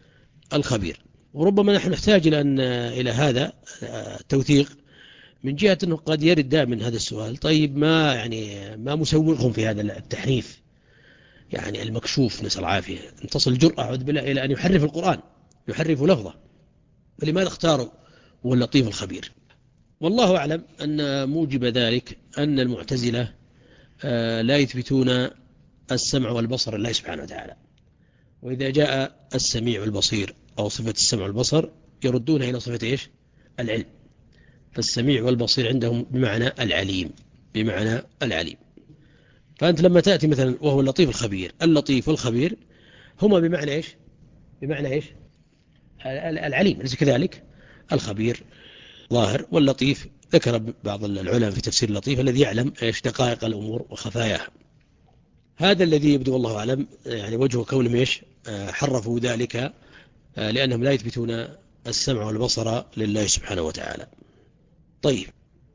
B: الخبير. وربما نحن نحتاج إلى, أن إلى هذا التوثيق من جهة أنه قد يرد دائما هذا السؤال: طيب ما يعني ما مسوغهم في هذا التحريف يعني المكشوف، نسأل العافية، أن تصل الجرأة أعوذ بالله إلى أن يحرف القرآن، يحرف لفظه، فلماذا اختاروا هو اللطيف الخبير؟ والله أعلم أن موجب ذلك أن المعتزلة لا يثبتون السمع والبصر لله سبحانه وتعالى، وإذا جاء السميع والبصير أو صفة السمع والبصر يردونها إلى صفة إيش؟ العلم. فالسميع والبصير عندهم بمعنى العليم، بمعنى العليم. فأنت لما تأتي مثلا وهو اللطيف الخبير، اللطيف والخبير هما بمعنى إيش؟ بمعنى إيش؟ العليم، أليس كذلك؟ الخبير ظاهر، واللطيف ذكر بعض العلماء في تفسير اللطيف الذي يعلم إيش دقائق الأمور وخفاياها. هذا الذي يبدو والله أعلم يعني وجه كونهم إيش حرفوا ذلك، لأنهم لا يثبتون السمع والبصر لله سبحانه وتعالى. طيب،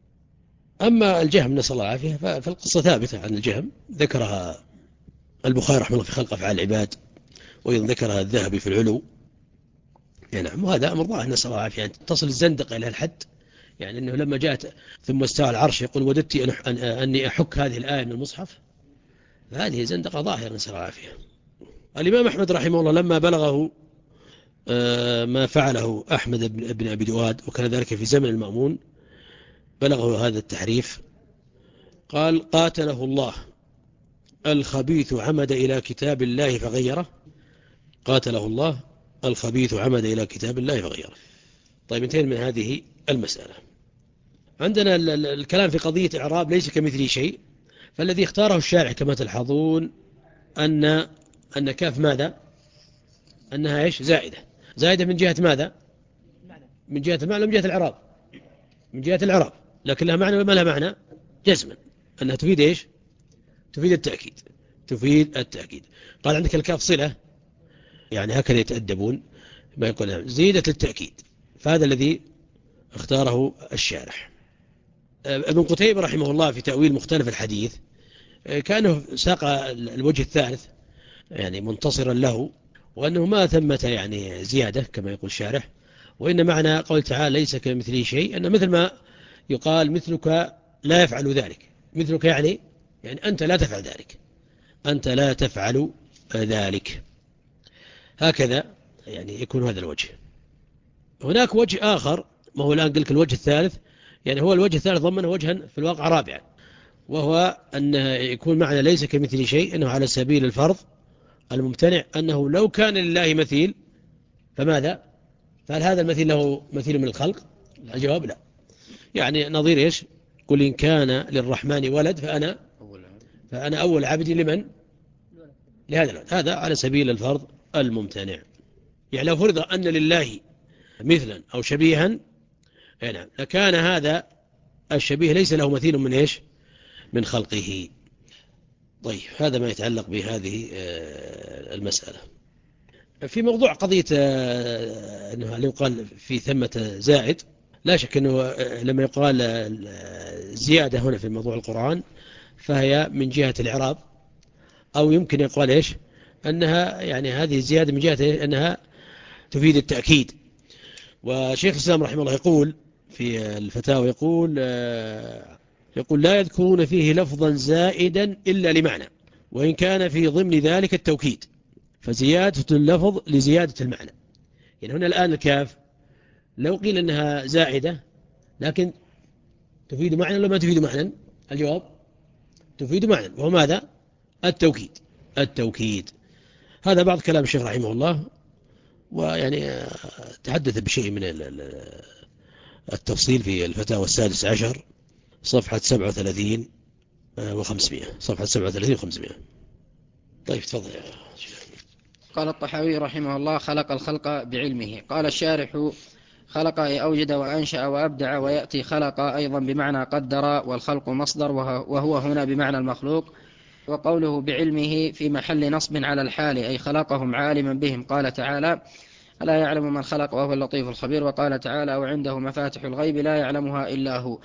B: أما الجهم نسأل الله العافية فالقصة ثابتة عن الجهم، ذكرها البخاري رحمه الله في خلق أفعال العباد، وأيضا ذكرها الذهبي في العلو. يعني نعم، وهذا أمر ظاهر نسأل الله العافية. يعني تصل الزندقة إلى الحد يعني أنه لما جاءت ثم استوى العرش يقول وددت أن أني أحك هذه الآية من المصحف، فهذه زندقة ظاهرة نسأل الله العافية. الإمام أحمد رحمه الله لما بلغه ما فعله أحمد بن أبي دواد، وكان ذلك في زمن المأمون، بلغه هذا التحريف، قال: قاتله الله، الخبيث عمد إلى كتاب الله فغيره. قاتله الله، الخبيث عمد إلى كتاب الله فغيره. طيب، انتهينا من هذه المسألة. عندنا الكلام في قضية إعراب ليس كمثله شيء، فالذي اختاره الشارع كما تلحظون أن أن كاف ماذا؟ أنها إيش؟ زائدة. زائدة من جهة ماذا؟ من جهة المعنى، من جهة الإعراب، من جهة الإعراب، لكن لها معنى وما لها معنى جزما، أنها تفيد إيش؟ تفيد التأكيد، تفيد التأكيد. قال عندك الكاف صلة، يعني هكذا يتأدبون ما يقول زيدت للتأكيد، فهذا الذي اختاره الشارح. ابن قتيبة رحمه الله في تأويل مختلف الحديث كانه ساق الوجه الثالث يعني منتصرا له، وأنه ما ثمة يعني زيادة كما يقول الشارح، وإن معنى قول تعالى ليس كمثله شيء أن مثل ما يقال مثلك لا يفعل ذلك، مثلك يعني يعني أنت لا تفعل ذلك، أنت لا تفعل ذلك، هكذا يعني يكون هذا الوجه. هناك وجه آخر، ما هو الآن قلت الوجه الثالث، يعني هو الوجه الثالث ضمنه وجها في الواقع رابعا، وهو أن يكون معنى ليس كمثل شيء أنه على سبيل الفرض الممتنع، أنه لو كان لله مثيل فماذا؟ فهل هذا المثيل له مثيل من الخلق؟ الجواب لا. يعني نظير إيش؟ قل إن كان للرحمن ولد فأنا فأنا أول عبدي لمن؟ لهذا الولد. هذا على سبيل الفرض الممتنع. يعني لو فرض أن لله مثلا أو شبيها نعم لكان هذا الشبيه ليس له مثيل من إيش؟ من خلقه. طيب، هذا ما يتعلق بهذه المسألة. في موضوع قضية أنه يقال في ثمة زائد، لا شك أنه لما يقال زيادة هنا في موضوع القرآن فهي من جهة الإعراب، أو يمكن يقال إيش؟ أنها يعني هذه الزيادة من جهة إيش؟ أنها تفيد التأكيد. وشيخ الإسلام رحمه الله يقول في الفتاوى، يقول يقول لا يذكرون فيه لفظا زائدا إلا لمعنى، وإن كان في ضمن ذلك التوكيد، فزيادة اللفظ لزيادة المعنى. يعني هنا الآن الكاف لو قيل أنها زائدة لكن تفيد معنى ولا ما تفيد معنى؟ الجواب تفيد معنى، وهو ماذا؟ التوكيد. التوكيد هذا بعض كلام الشيخ رحمه الله، ويعني تحدث بشيء من التفصيل في الفتاوى السادس عشر صفحة سبعة وثلاثين وخمسمائة، صفحة سبعة وثلاثين وخمسمائة. طيب، تفضل يا شيخ.
A: قال الطحاوي رحمه الله: خلق الخلق بعلمه. قال الشارح: خلق أي أوجد وأنشأ وأبدع، ويأتي خلق أيضا بمعنى قدر، والخلق مصدر وهو هنا بمعنى المخلوق. وقوله بعلمه في محل نصب على الحال، أي خلقهم عالما بهم. قال تعالى: ألا يعلم من خلق وهو اللطيف الخبير. وقال تعالى: وعنده مفاتح الغيب لا يعلمها إلا هو.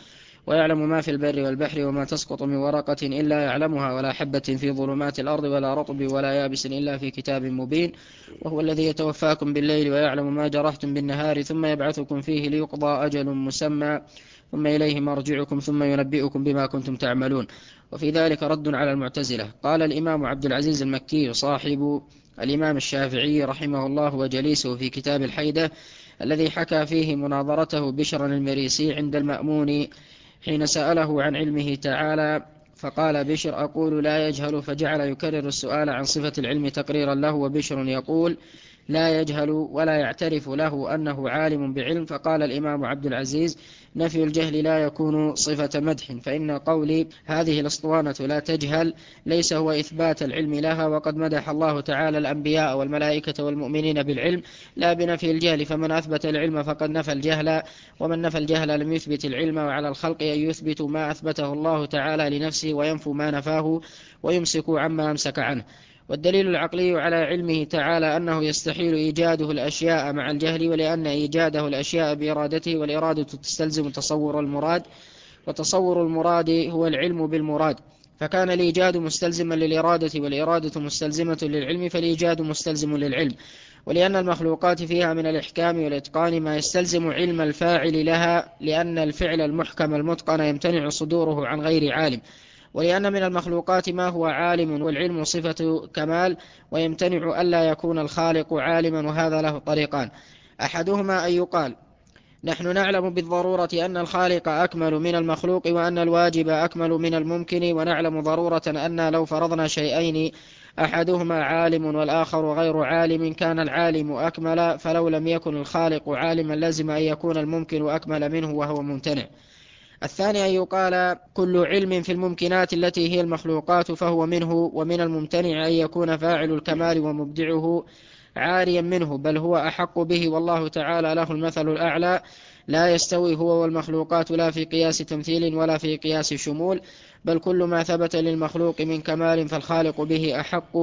A: ويعلم ما في البر والبحر وما تسقط من ورقة إلا يعلمها ولا حبة في ظلمات الأرض ولا رطب ولا يابس إلا في كتاب مبين وهو الذي يتوفاكم بالليل ويعلم ما جرحتم بالنهار ثم يبعثكم فيه ليقضى أجل مسمى ثم إليه مرجعكم ثم ينبئكم بما كنتم تعملون. وفي ذلك رد على المعتزلة. قال الإمام عبد العزيز المكي صاحب الإمام الشافعي رحمه الله وجليسه في كتاب الحيدة الذي حكى فيه مناظرته بشر المريسي عند المأمون حين سأله عن علمه تعالى فقال بشر أقول لا يجهل فجعل يكرر السؤال عن صفة العلم تقريرا له وبشر يقول لا يجهل ولا يعترف له أنه عالم بعلم. فقال الإمام عبد العزيز نفي الجهل لا يكون صفة مدح فإن قولي هذه الأسطوانة لا تجهل ليس هو إثبات العلم لها وقد مدح الله تعالى الأنبياء والملائكة والمؤمنين بالعلم لا بنفي الجهل فمن أثبت العلم فقد نفى الجهل ومن نفى الجهل لم يثبت العلم وعلى الخلق أن يثبت ما أثبته الله تعالى لنفسه وينفو ما نفاه ويمسك عما أمسك عنه. والدليل العقلي على علمه تعالى أنه يستحيل إيجاده الأشياء مع الجهل ولأن إيجاده الأشياء بإرادته والإرادة تستلزم تصور المراد وتصور المراد هو العلم بالمراد فكان الإيجاد مستلزما للإرادة والإرادة مستلزمة للعلم فالإيجاد مستلزم للعلم. ولأن المخلوقات فيها من الإحكام والإتقان ما يستلزم علم الفاعل لها لأن الفعل المحكم المتقن يمتنع صدوره عن غير عالم. ولأن من المخلوقات ما هو عالم والعلم صفة كمال ويمتنع ألا يكون الخالق عالما وهذا له طريقان. أحدهما أن يقال نحن نعلم بالضرورة أن الخالق أكمل من المخلوق وأن الواجب أكمل من الممكن ونعلم ضرورة أن لو فرضنا شيئين أحدهما عالم والآخر غير عالم كان العالم أكمل فلو لم يكن الخالق عالما لازم أن يكون الممكن أكمل منه وهو ممتنع. الثاني أن يقال كل علم في الممكنات التي هي المخلوقات فهو منه ومن الممتنع أن يكون فاعل الكمال ومبدعه عاريا منه بل هو أحق به والله تعالى له المثل الأعلى لا يستوي هو والمخلوقات لا في قياس تمثيل ولا في قياس شمول بل كل ما ثبت للمخلوق من كمال فالخالق به أحق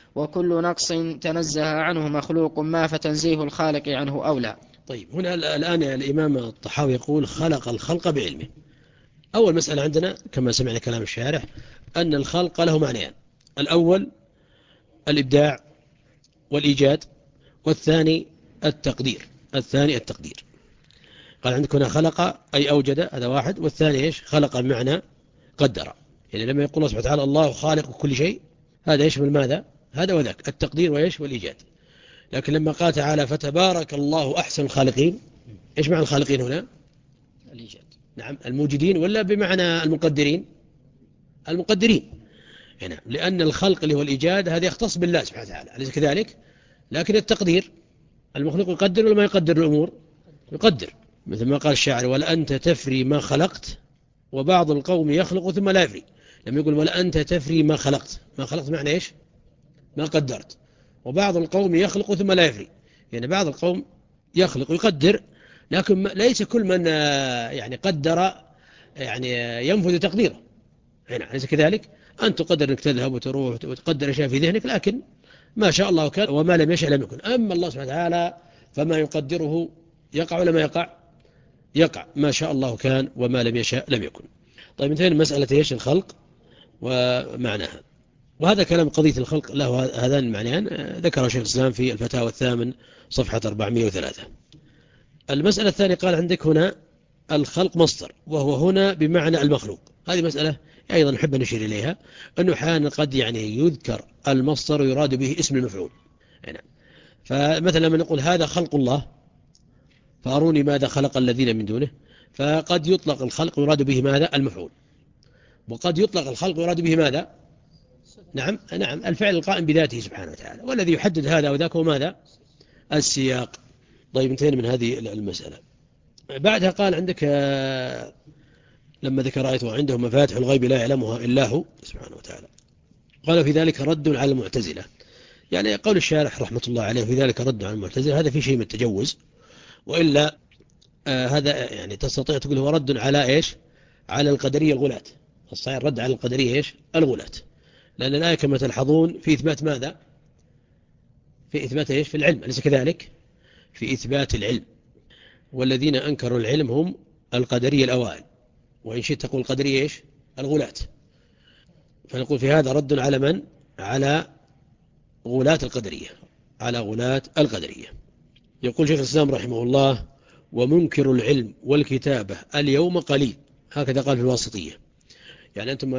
A: وكل نقص تنزه عنه مخلوق ما فتنزيه الخالق عنه أولى.
B: طيب هنا الآن الإمام الطحاوي يقول خلق الخلق بعلمه. أول مسألة عندنا كما سمعنا كلام الشارح أن الخلق له معنيان الأول الإبداع والإيجاد والثاني التقدير الثاني التقدير قال عندك هنا خلق أي أوجد هذا واحد والثاني إيش خلق بمعنى قدر يعني لما يقول الله سبحانه وتعالى الله خالق كل شيء هذا يشمل ماذا هذا وذاك التقدير وإيش والإيجاد. لكن لما قال تعالى فتبارك الله أحسن الخالقين إيش معنى الخالقين هنا
A: الإيجاد
B: نعم الموجودين ولا بمعنى المقدرين المقدرين نعم لأن الخلق اللي هو الإيجاد هذا يختص بالله سبحانه وتعالى أليس كذلك. لكن التقدير المخلوق يقدر ولا ما يقدر الأمور يقدر مثل ما قال الشاعر ولا أنت تفري ما خلقت وبعض القوم يخلق ثم لا يفري. لما يقول ولا أنت تفري ما خلقت ما خلقت معنى إيش ما قدرت وبعض القوم يخلق ثم لا يفري يعني بعض القوم يخلق ويقدر لكن ليس كل من يعني قدر يعني ينفذ تقديره هنا أليس كذلك. أنت تقدر أنك تذهب وتروح وتقدر أشياء في ذهنك لكن ما شاء الله كان وما لم يشاء لم يكن. أما الله سبحانه وتعالى فما يقدره يقع ولا ما يقع يقع ما شاء الله كان وما لم يشاء لم يكن. طيب انتهينا مسألة ايش الخلق ومعناها وهذا كلام قضية الخلق له هذان المعنيان ذكر شيخ الإسلام في الفتاوى الثامن صفحة أربعمائة وثلاثة. المسألة الثانية قال عندك هنا الخلق مصدر وهو هنا بمعنى المخلوق. هذه مسألة أيضا نحب أن نشير إليها أنه حانا قد يعني يذكر المصدر ويراد به اسم المفعول يعني. فمثلا لما نقول هذا خلق الله فأروني ماذا خلق الذين من دونه فقد يطلق الخلق ويراد به ماذا المفعول وقد يطلق الخلق ويراد به ماذا نعم نعم الفعل القائم بذاته سبحانه وتعالى والذي يحدد هذا وذاك هو ماذا السياق. طيب انتهينا من هذه المسألة. بعدها قال عندك لما ذكر آية وعنده مفاتح الغيب لا يعلمها إلا هو سبحانه وتعالى قال في ذلك رد على المعتزلة يعني قول الشارح رحمة الله عليه في ذلك رد على المعتزلة هذا في شيء من التجوز وإلا آه هذا يعني تستطيع تقول هو رد على إيش على القدرية الغلاة الصحيح رد على القدرية إيش الغلاة لأن الآية كما تلحظون في إثبات ماذا في إثبات إيش في العلم أليس كذلك في إثبات العلم والذين أنكروا العلم هم القدرية الأوائل وإن شئت تقول القدرية إيش؟ الغلاة. فنقول في هذا رد على من؟ على غلاة القدرية، على غلاة القدرية. يقول شيخ الإسلام رحمه الله: ومنكر العلم والكتابة اليوم قليل. هكذا قال في الواسطية. يعني أنتم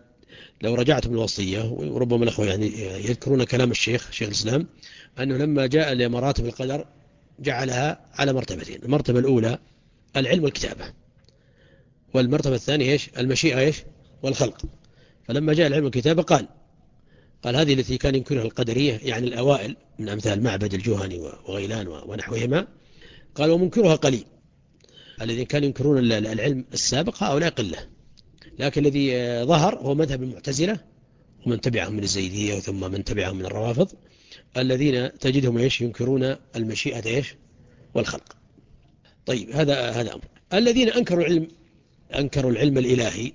B: لو رجعتم الواسطية، وربما الأخوة يعني يذكرون كلام الشيخ شيخ الإسلام، أنه لما جاء لمراتب القدر جعلها على مرتبتين. المرتبة الأولى العلم والكتابة، والمرتبة الثانية إيش؟ المشيئة إيش؟ والخلق. فلما جاء العلم والكتابة قال قال هذه التي كان ينكرها القدرية، يعني الأوائل من أمثال معبد الجهني وغيلان ونحوهما، قال ومنكرها قليل. الذين كانوا ينكرون العلم السابق هؤلاء قلة، لكن الذي ظهر هو مذهب المعتزلة ومن تبعهم من الزيدية ثم من تبعهم من الروافض، الذين تجدهم إيش؟ ينكرون المشيئة إيش؟ والخلق. طيب هذا هذا أمر. الذين أنكروا العلم أنكروا العلم الإلهي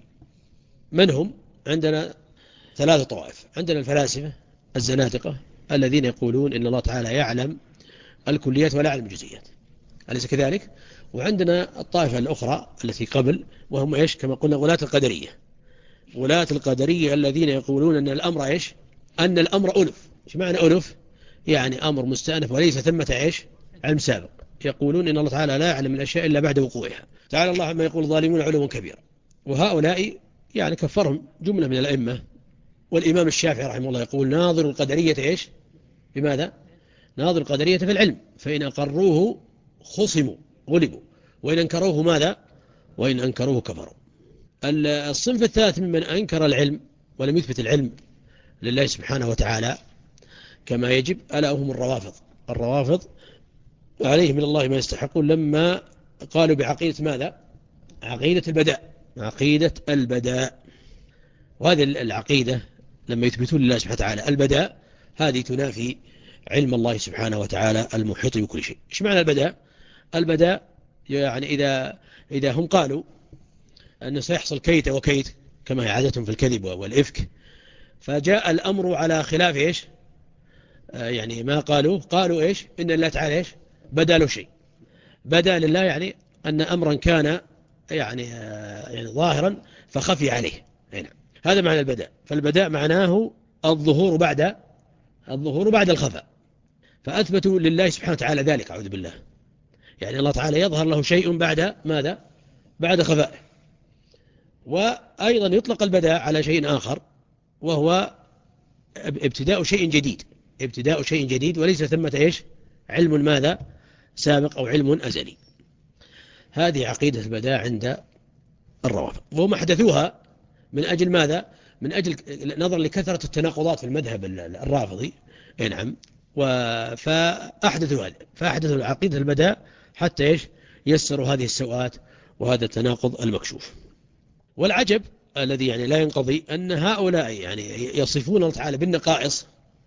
B: من هم؟ عندنا ثلاثة طوائف. عندنا الفلاسفة الزنادقة الذين يقولون إن الله تعالى يعلم الكليات ولا يعلم الجزئيات، أليس كذلك؟ وعندنا الطائفة الأخرى التي قبل، وهم إيش؟ كما قلنا غلاة القدرية. غلاة القدرية الذين يقولون أن الأمر إيش؟ أن الأمر ألف. إيش معنى ألف؟ يعني أمر مستأنف وليس ثمة إيش؟ علم سابق. يقولون إن الله تعالى لا يعلم الأشياء إلا بعد وقوعها. تعالى الله عما يقول الظالمون علوا كبيرا. وهؤلاء يعني كفرهم جملة من الأئمة. والإمام الشافعي رحمه الله يقول: ناظر القدرية إيش؟ بماذا؟ ناظر القدرية في العلم، فإن أقروه خصموا غلبوا، وإن أنكروه ماذا؟ وإن أنكروه كفروا. الصنف الثالث ممن أنكر العلم ولم يثبت العلم لله سبحانه وتعالى كما يجب ألا هم الروافض. الروافض عليهم من الله ما يستحقون لما قالوا بعقيدة ماذا؟ عقيدة البداء. عقيدة البداء. وهذه العقيدة لما يثبتون لله سبحانه وتعالى البداء، هذه تنافي علم الله سبحانه وتعالى المحيط بكل شيء. إيش معنى البداء؟ البداء يعني إذا إذا هم قالوا أنه سيحصل كيت وكيت كما هي عادتهم في الكذب والإفك، فجاء الأمر على خلاف إيش؟ آه يعني ما قالوا قالوا إيش؟ إن الله تعالى إيش؟ بدأ له شيء. بدأ لله يعني أن أمرا كان يعني, آه يعني ظاهرا فخفي عليه. هنا هذا معنى البداء. فالبداء معناه الظهور بعد الظهور بعد الخفاء. فأثبتوا لله سبحانه وتعالى ذلك، أعوذ بالله. يعني الله تعالى يظهر له شيء بعد ماذا؟ بعد خفائه. وأيضا يطلق البداء على شيء آخر، وهو ابتداء شيء جديد. ابتداء شيء جديد وليس ثمة إيش؟ علم ماذا؟ سابق أو علم أزلي. هذه عقيدة البداء عند الروافض، وهم أحدثوها من أجل ماذا؟ من أجل نظر لكثرة التناقضات في المذهب الرافضي. نعم. فأحدثوا هذا فأحدثوا عقيدة البداء حتى إيش؟ يسروا هذه السوءات وهذا التناقض المكشوف. والعجب الذي يعني لا ينقضي أن هؤلاء يعني يصفون الله تعالى بالنقائص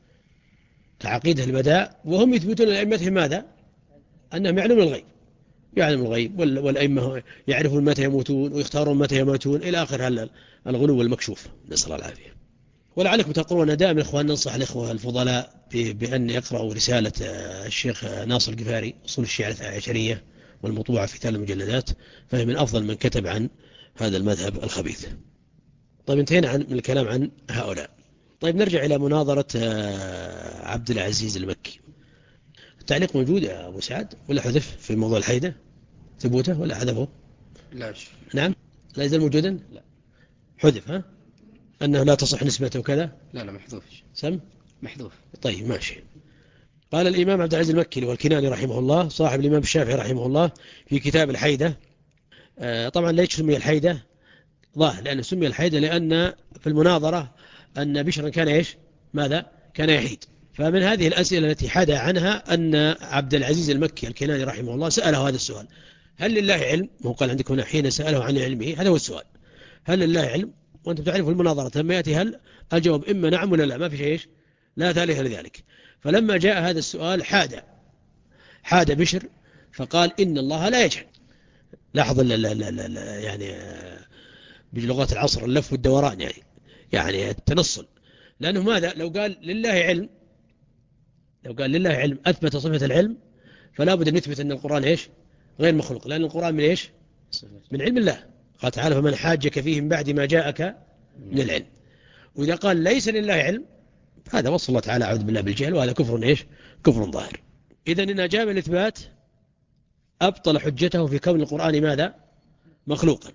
B: كعقيدة البداء، وهم يثبتون لأئمتهم ماذا؟ أنهم يعلمون الغيب. يعلم الغيب، والأئمة يعرفون متى يموتون ويختارون متى يموتون إلى آخر الغلو المكشوف، نسأل الله العافية. ولعلكم تقرون دائما إخوان ننصح الإخوة الفضلاء بأن يقرأوا رسالة الشيخ ناصر القفاري أصول الشيعة الاثنى عشرية والمطبوعة في ثلاث مجلدات، فهي من أفضل من كتب عن هذا المذهب الخبيث. طيب انتهينا عن من الكلام عن هؤلاء. طيب نرجع إلى مناظرة عبد العزيز المكي. التعليق موجود يا أبو سعد ولا حذف في موضوع الحيدة؟ ثبوته ولا حذفه؟
A: لا.
B: نعم لا يزال موجودا؟ لا حذف. ها أنه لا تصح نسبته وكذا؟
A: لا لا محذوف.
B: سم
A: محذوف.
B: طيب ماشي. قال الإمام عبد العزيز المكي والكناني رحمه الله صاحب الإمام الشافعي رحمه الله في كتاب الحيدة. آه طبعا ليش سمي الحيدة؟ ظاهر لأنه سمي الحيدة لأن في المناظرة أن بشرا كان إيش؟ ماذا؟ كان يحيد. فمن هذه الأسئلة التي حاد عنها أن عبد العزيز المكي الكناني رحمه الله سأله هذا السؤال: هل لله علم؟ هو قال عندك هنا حين سأله عن علمه، هذا هو السؤال. هل لله علم؟ وأنت تعرف المناظرة لما يأتي هل الجواب إما نعم ولا لا، ما في شيء لا ثالث لذلك. فلما جاء هذا السؤال حاد حاد بشر فقال إن الله لا يجهل. لاحظ لا لا لا لا يعني بلغة العصر اللف والدوران، يعني يعني التنصل. لأنه ماذا؟ لو قال لله علم لو قال لله علم أثبت صفة العلم، فلا بد أن يثبت أن القرآن إيش؟ غير مخلوق، لأن القرآن من إيش؟ من علم الله. قال تعالى فمن حاجك فيه من بعد ما جاءك من العلم. وإذا قال ليس لله علم هذا وصف الله تعالى أعوذ بالله بالجهل، وهذا كفر إيش؟ كفر ظاهر. إذن إن جاء بالإثبات أبطل حجته في كون القرآن ماذا؟ مخلوقا.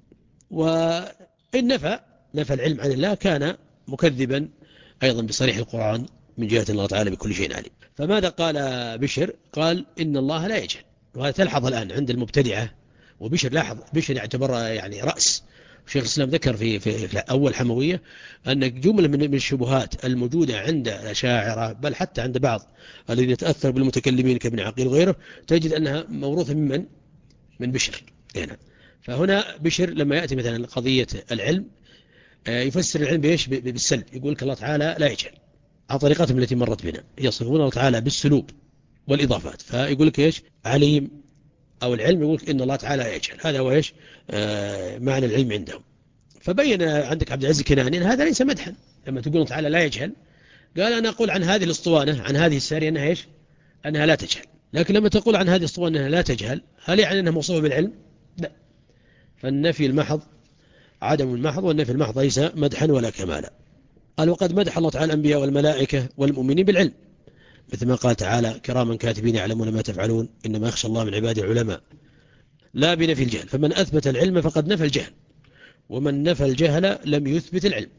B: وإن نفى نفى العلم عن الله كان مكذبا أيضا بصريح القرآن من جهة الله تعالى بكل شيء عليم. فماذا قال بشر؟ قال إن الله لا يجهل. وهذا تلحظ الآن عند المبتدعة، وبشر لاحظ بشر يعتبر يعني رأس. شيخ الإسلام ذكر في, في, في أول حموية أن جملة من الشبهات الموجودة عند الأشاعرة بل حتى عند بعض الذين يتأثر بالمتكلمين كابن عقيل وغيره تجد أنها موروثة ممن؟ من بشر هنا. فهنا بشر لما يأتي مثلا قضية العلم يفسر العلم بإيش؟ بالسلب. يقول لك الله تعالى لا يجهل على طريقتهم التي مرت بنا، يصفون الله تعالى بالسلوب والإضافات. فيقول لك إيش؟ عليم أو العلم، يقول لك إن الله تعالى لا يجهل. هذا هو إيش؟ آه معنى العلم عندهم. فبين عندك عبد العزيز الكناني أن هذا ليس مدحا. لما تقول الله تعالى لا يجهل قال أنا أقول عن هذه الأسطوانة عن هذه السارية أنها إيش؟ أنها لا تجهل. لكن لما تقول عن هذه الأسطوانة أنها لا تجهل هل يعني أنها موصوفة بالعلم؟ لا. فالنفي المحض عدم المحض، والنفي المحض ليس مدحا ولا كمالا. قال وقد مدح الله تعالى الأنبياء والملائكة والمؤمنين بالعلم، مثل ما قال تعالى كراما كاتبين يعلمون ما تفعلون إنما يخشى الله من عباده العلماء، لا بنفي الجهل. فمن أثبت العلم فقد نفى الجهل، ومن نفى الجهل لم يثبت العلم.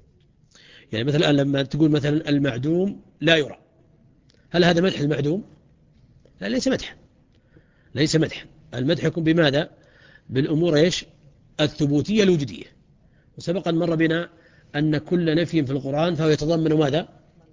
B: يعني مثلا لما تقول مثلا المعدوم لا يرى، هل هذا مدح المعدوم؟ لا، ليس مدح، ليس مدح. المدح يكون بماذا؟ بالأمور إيش؟ الثبوتية الوجودية. وسبقا مر بنا أن كل نفي في القرآن فهو يتضمن ماذا؟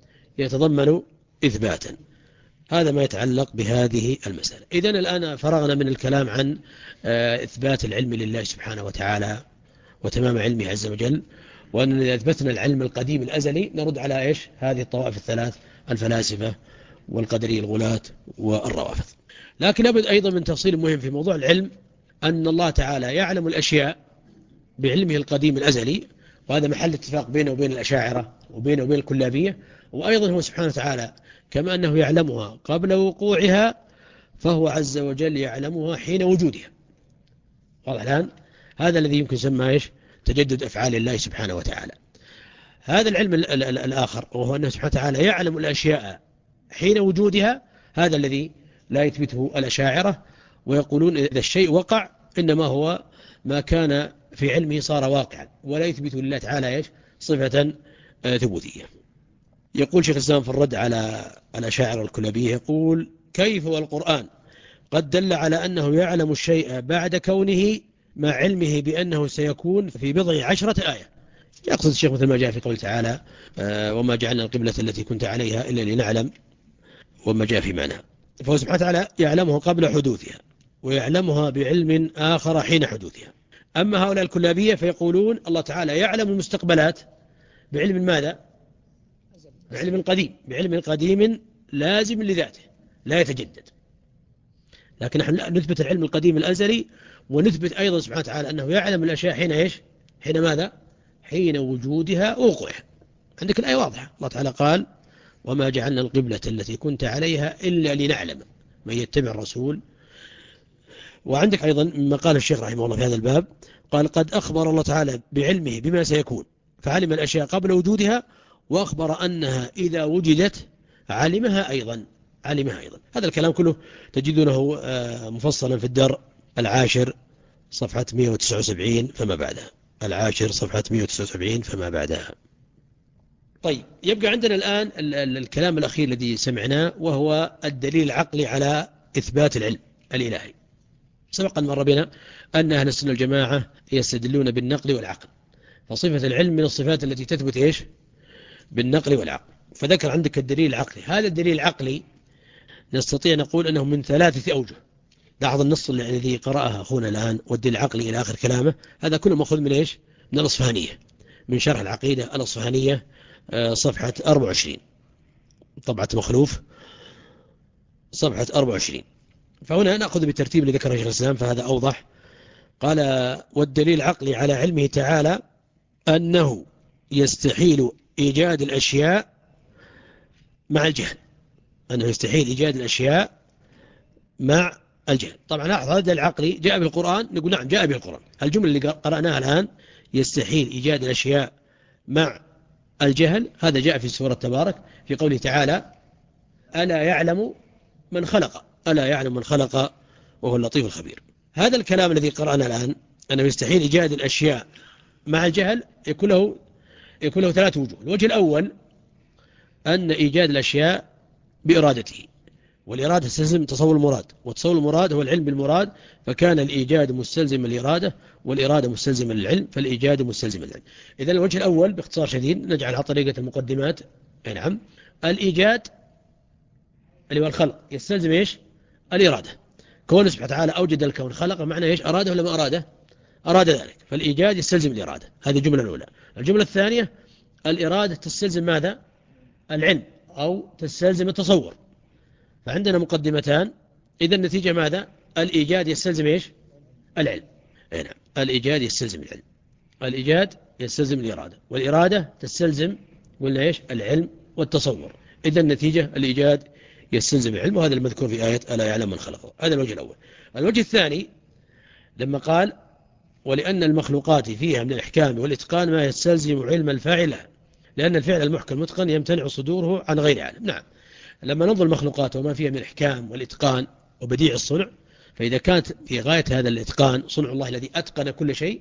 B: يتضمن إثباتا. هذا ما يتعلق بهذه المسألة. إذن الآن فرغنا من الكلام عن إثبات العلم لله سبحانه وتعالى وتمام علمه عز وجل، وأن إذا أثبتنا العلم القديم الأزلي نرد على إيش؟ هذه الطوائف الثلاث: الفلاسفة والقدري الغلاة والروافض. لكن لابد أيضا من تفصيل مهم في موضوع العلم، أن الله تعالى يعلم الأشياء بعلمه القديم الأزلي، وهذا محل اتفاق بينه وبين الأشاعرة وبينه وبين الكلابية. وأيضا هو سبحانه وتعالى كما أنه يعلمها قبل وقوعها فهو عز وجل يعلمها حين وجودها. واضح الآن؟ هذا الذي يمكن يسمى إيش؟ تجدد أفعال الله سبحانه وتعالى. هذا العلم ال ال ال الآخر وهو أنه سبحانه وتعالى يعلم الأشياء حين وجودها، هذا الذي لا يثبته الأشاعرة، ويقولون إذا الشيء وقع إنما هو ما كان في علمه صار واقعا، ولا يثبت لله تعالى إيش؟ صفة ثبوتية. يقول شيخ الإسلام في الرد على الأشاعرة الكلابية، يقول كيف والقرآن قد دل على أنه يعلم الشيء بعد كونه مع علمه بأنه سيكون في بضع عشرة آية. يقصد الشيخ مثل ما جاء في قول تعالى وما جعلنا القبلة التي كنت عليها إلا لنعلم، وما جاء في معنى. فهو سبحانه وتعالى يعلمه قبل حدوثها، ويعلمها بعلم آخر حين حدوثها. أما هؤلاء الكلابية فيقولون الله تعالى يعلم المستقبلات بعلم ماذا؟ بعلم قديم، بعلم قديم لازم لذاته لا يتجدد. لكن نحن نثبت العلم القديم الأزلي، ونثبت أيضا سبحانه وتعالى أنه يعلم الأشياء حين إيش؟ حين ماذا؟ حين وجودها ووقوعها. عندك الآية واضحة، الله تعالى قال وما جعلنا القبلة التي كنت عليها إلا لنعلم من يتبع الرسول. وعندك أيضا مما قال الشيخ رحمه الله في هذا الباب، قال قد أخبر الله تعالى بعلمه بما سيكون فعلم الأشياء قبل وجودها، وأخبر أنها إذا وجدت علمها أيضا علمها أيضا. هذا الكلام كله تجدونه مفصلا في الدر العاشر صفحة مئة وتسعة وسبعين فما بعدها، العاشر صفحة مئة وتسعة وسبعين فما بعدها. طيب، يبقى عندنا الآن الكلام الأخير الذي سمعناه، وهو الدليل العقلي على إثبات العلم الإلهي. سبق أن مر بنا أن أهل السنة والجماعة يستدلون بالنقل والعقل، فصفة العلم من الصفات التي تثبت إيش؟ بالنقل والعقل. فذكر عندك الدليل العقلي. هذا الدليل العقلي نستطيع نقول أنه من ثلاثة أوجه. لاحظ النص الذي قرأها أخونا الآن والدليل العقلي إلى آخر كلامه، هذا كله مأخوذ من إيش؟ من الأصفهانية، من شرح العقيدة الأصفهانية صفحة أربعة وعشرين، طبعة مخلوف صفحة أربعة وعشرين. فهنا نأخذ بالترتيب اللي ذكره شيخ الإسلام فهذا أوضح. قال والدليل العقلي على علمه تعالى أنه يستحيل إيجاد الأشياء مع الجهل، أنه يستحيل إيجاد الأشياء مع الجهل. طبعا هذا العقلي جاء بالقرآن، نقول نعم جاء بالقرآن. الجملة اللي قرأناها الآن يستحيل إيجاد الأشياء مع الجهل، هذا جاء في سورة تبارك في قوله تعالى ألا يعلم من خلق، ألا يعلم من خلق وهو اللطيف الخبير. هذا الكلام الذي قرأنا الآن أنه يستحيل إيجاد الأشياء مع الجهل يكون له يكون له ثلاث وجوه. الوجه الأول أن إيجاد الأشياء بإرادته، والإرادة تستلزم تصور المراد، وتصور المراد هو العلم بالمراد، فكان الإيجاد مستلزم للإرادة، والإرادة مستلزمة للعلم، فالإيجاد مستلزم للعلم. إذن الوجه الأول باختصار شديد نجعل على طريقة المقدمات. نعم، الإيجاد اللي هو الخلق يستلزم إيش؟ الإرادة. كون سبحانه وتعالى أوجد الكون خلق معنى إيش؟ أراده ولا ما أراده؟ أراد ذلك، فالإيجاد يستلزم الإرادة. هذه الجملة الأولى. الجملة الثانية الإرادة تستلزم ماذا؟ العلم، أو تستلزم التصور. فعندنا مقدمتان، إذا النتيجة ماذا؟ الإيجاد يستلزم إيش؟ العلم. نعم، الإيجاد يستلزم العلم، الإيجاد يستلزم الإرادة، والإرادة تستلزم قلنا إيش؟ العلم والتصور. إذا النتيجة الإيجاد يستلزم العلم، وهذا المذكور في آية ألا يعلم من خلقه. هذا الوجه الأول. الوجه الثاني لما قال ولأن المخلوقات فيها من الإحكام والإتقان ما يستلزم علم الفاعل لها، لأن الفعل المحكم المتقن يمتنع صدوره عن غير عالم. نعم، لما ننظر المخلوقات وما فيها من الإحكام والإتقان وبديع الصنع، فإذا كانت في غاية هذا الإتقان صنع الله الذي أتقن كل شيء،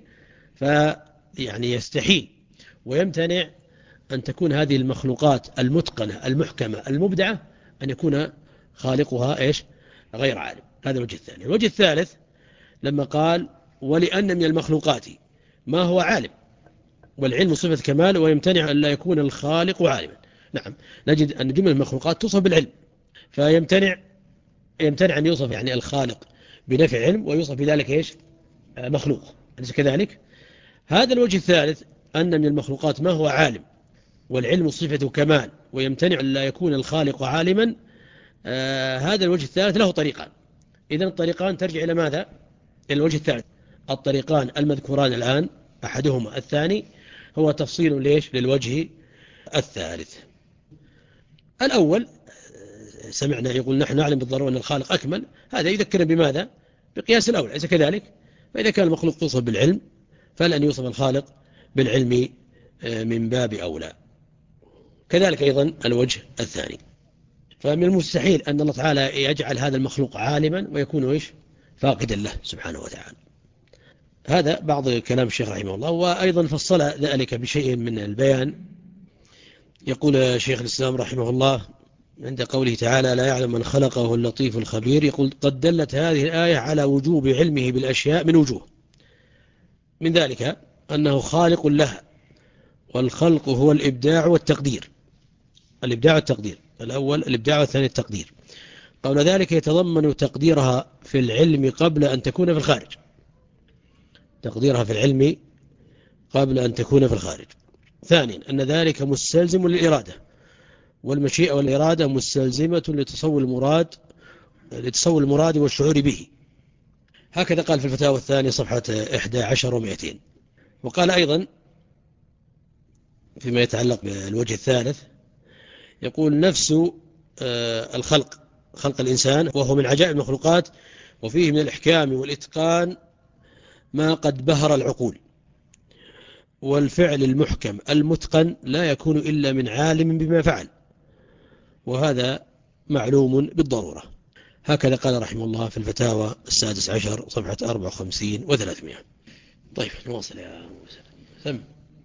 B: فيعني يستحيل ويمتنع أن تكون هذه المخلوقات المتقنة المحكمة المبدعة أن يكون خالقها إيش؟ غير عالم. هذا الوجه الثاني. الوجه الثالث لما قال ولأن من المخلوقات ما هو عالم، والعلم صفة كمال، ويمتنع أن لا يكون الخالق عالما. نعم، نجد أن جملة المخلوقات توصف بالعلم، فيمتنع يمتنع أن يوصف يعني الخالق بنفي العلم ويوصف بذلك إيش؟ مخلوق، أليس كذلك؟ هذا الوجه الثالث أن من المخلوقات ما هو عالم والعلم صفة كمال، ويمتنع أن لا يكون الخالق عالما. آه هذا الوجه الثالث له طريقان. إذن الطريقان ترجع إلى ماذا؟ إلى الوجه الثالث. الطريقان المذكوران الآن أحدهما، الثاني هو تفصيل ليش؟ للوجه الثالث. الأول سمعنا يقول نحن نعلم بالضرورة أن الخالق أكمل، هذا يذكرنا بماذا؟ بقياس الأول، أليس كذلك؟ فإذا كان المخلوق يوصف بالعلم فلن يوصف الخالق بالعلم من باب أولى. كذلك أيضا الوجه الثاني، فمن المستحيل أن الله تعالى يجعل هذا المخلوق عالما ويكون إيش؟ فاقدا له سبحانه وتعالى. هذا بعض كلام الشيخ رحمه الله. وأيضا فصل ذلك بشيء من البيان. يقول شيخ الإسلام رحمه الله عند قوله تعالى لا يعلم من خلقه اللطيف الخبير، يقول قد دلت هذه الآية على وجوب علمه بالأشياء من وجوه، من ذلك أنه خالق لها، والخلق هو الإبداع والتقدير. الإبداع والتقدير، الأول الإبداع والثاني التقدير. قول ذلك يتضمن تقديرها في العلم قبل أن تكون في الخارج، تقديرها في العلم قبل أن تكون في الخارج. ثانيا أن ذلك مستلزم للإرادة، والمشيئة والإرادة مستلزمة لتصور المراد لتصور المراد والشعور به. هكذا قال في الفتاوى الثانية صفحة إحدى عشر ومئتين. وقال أيضا فيما يتعلق بالوجه الثالث، يقول نفس الخلق، خلق الإنسان، وهو من عجائب المخلوقات، وفيه من الإحكام والإتقان ما قد بهر العقول، والفعل المحكم المتقن لا يكون إلا من عالم بما فعل، وهذا معلوم بالضرورة. هكذا قال رحمه الله في الفتاوى السادس عشر صفحة أربعة وخمسين وثلاثمائة. طيب نواصل يا موسى. ثم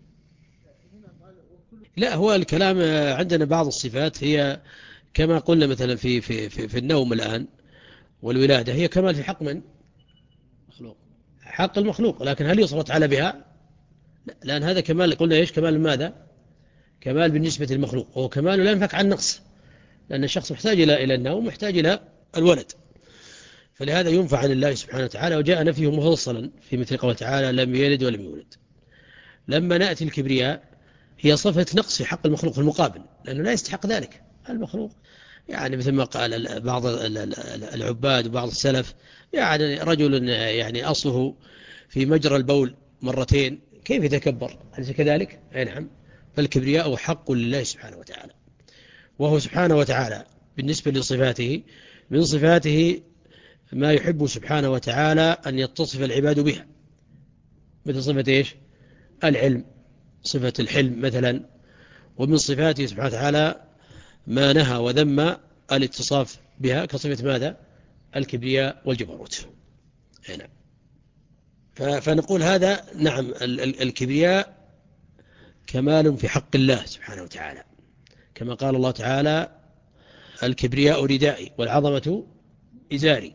B: لا، هو الكلام عندنا بعض الصفات هي كما قلنا مثلا في في في, في النوم الآن والولادة، هي كمال في حق من؟ مخلوق، حق المخلوق. لكن هل يوصف تعالى بها؟ لا، لأن هذا كمال قلنا إيش؟ كمال ماذا؟ كمال بالنسبة للمخلوق، وهو كمال لا ينفك عن نقص، لأن الشخص محتاج إلى إلى النوم، محتاج إلى الولد، فلهذا ينفع عن الله سبحانه وتعالى. وجاء نفيه مفصلا في مثل قوله تعالى لم يلد ولم يولد. لما نأتي الكبرياء هي صفة نقص في حق المخلوق في المقابل، لأنه لا يستحق ذلك المخلوق. يعني مثل ما قال بعض العباد وبعض السلف، يعني رجل يعني أصله في مجرى البول مرتين كيف يتكبر؟ أليس كذلك؟ أي نعم. فالكبرياء حق لله سبحانه وتعالى، وهو سبحانه وتعالى بالنسبة لصفاته من صفاته ما يحب سبحانه وتعالى أن يتصف العباد بها، مثل صفة إيش؟ العلم، صفة الحلم مثلا. ومن صفاته سبحانه وتعالى ما نهى وذم الاتصاف بها، كصفة ماذا؟ الكبرياء والجبروت. نعم. فنقول هذا نعم الكبرياء كمال في حق الله سبحانه وتعالى، كما قال الله تعالى: الكبرياء ردائي والعظمة إزاري.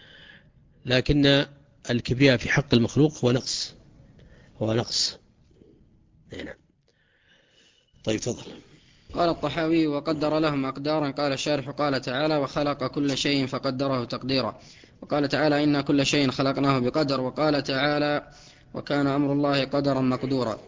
B: لكن الكبرياء في حق المخلوق هو نقص، هو نقص. نعم. طيب تفضل.
A: قال الطحاوي: وقدر لهم أقدارا. قال الشارح: قال تعالى: وخلق كل شيء فقدره تقديرا. وقال تعالى: إنا كل شيء خلقناه بقدر. وقال تعالى: وكان أمر الله قدرا مقدورا.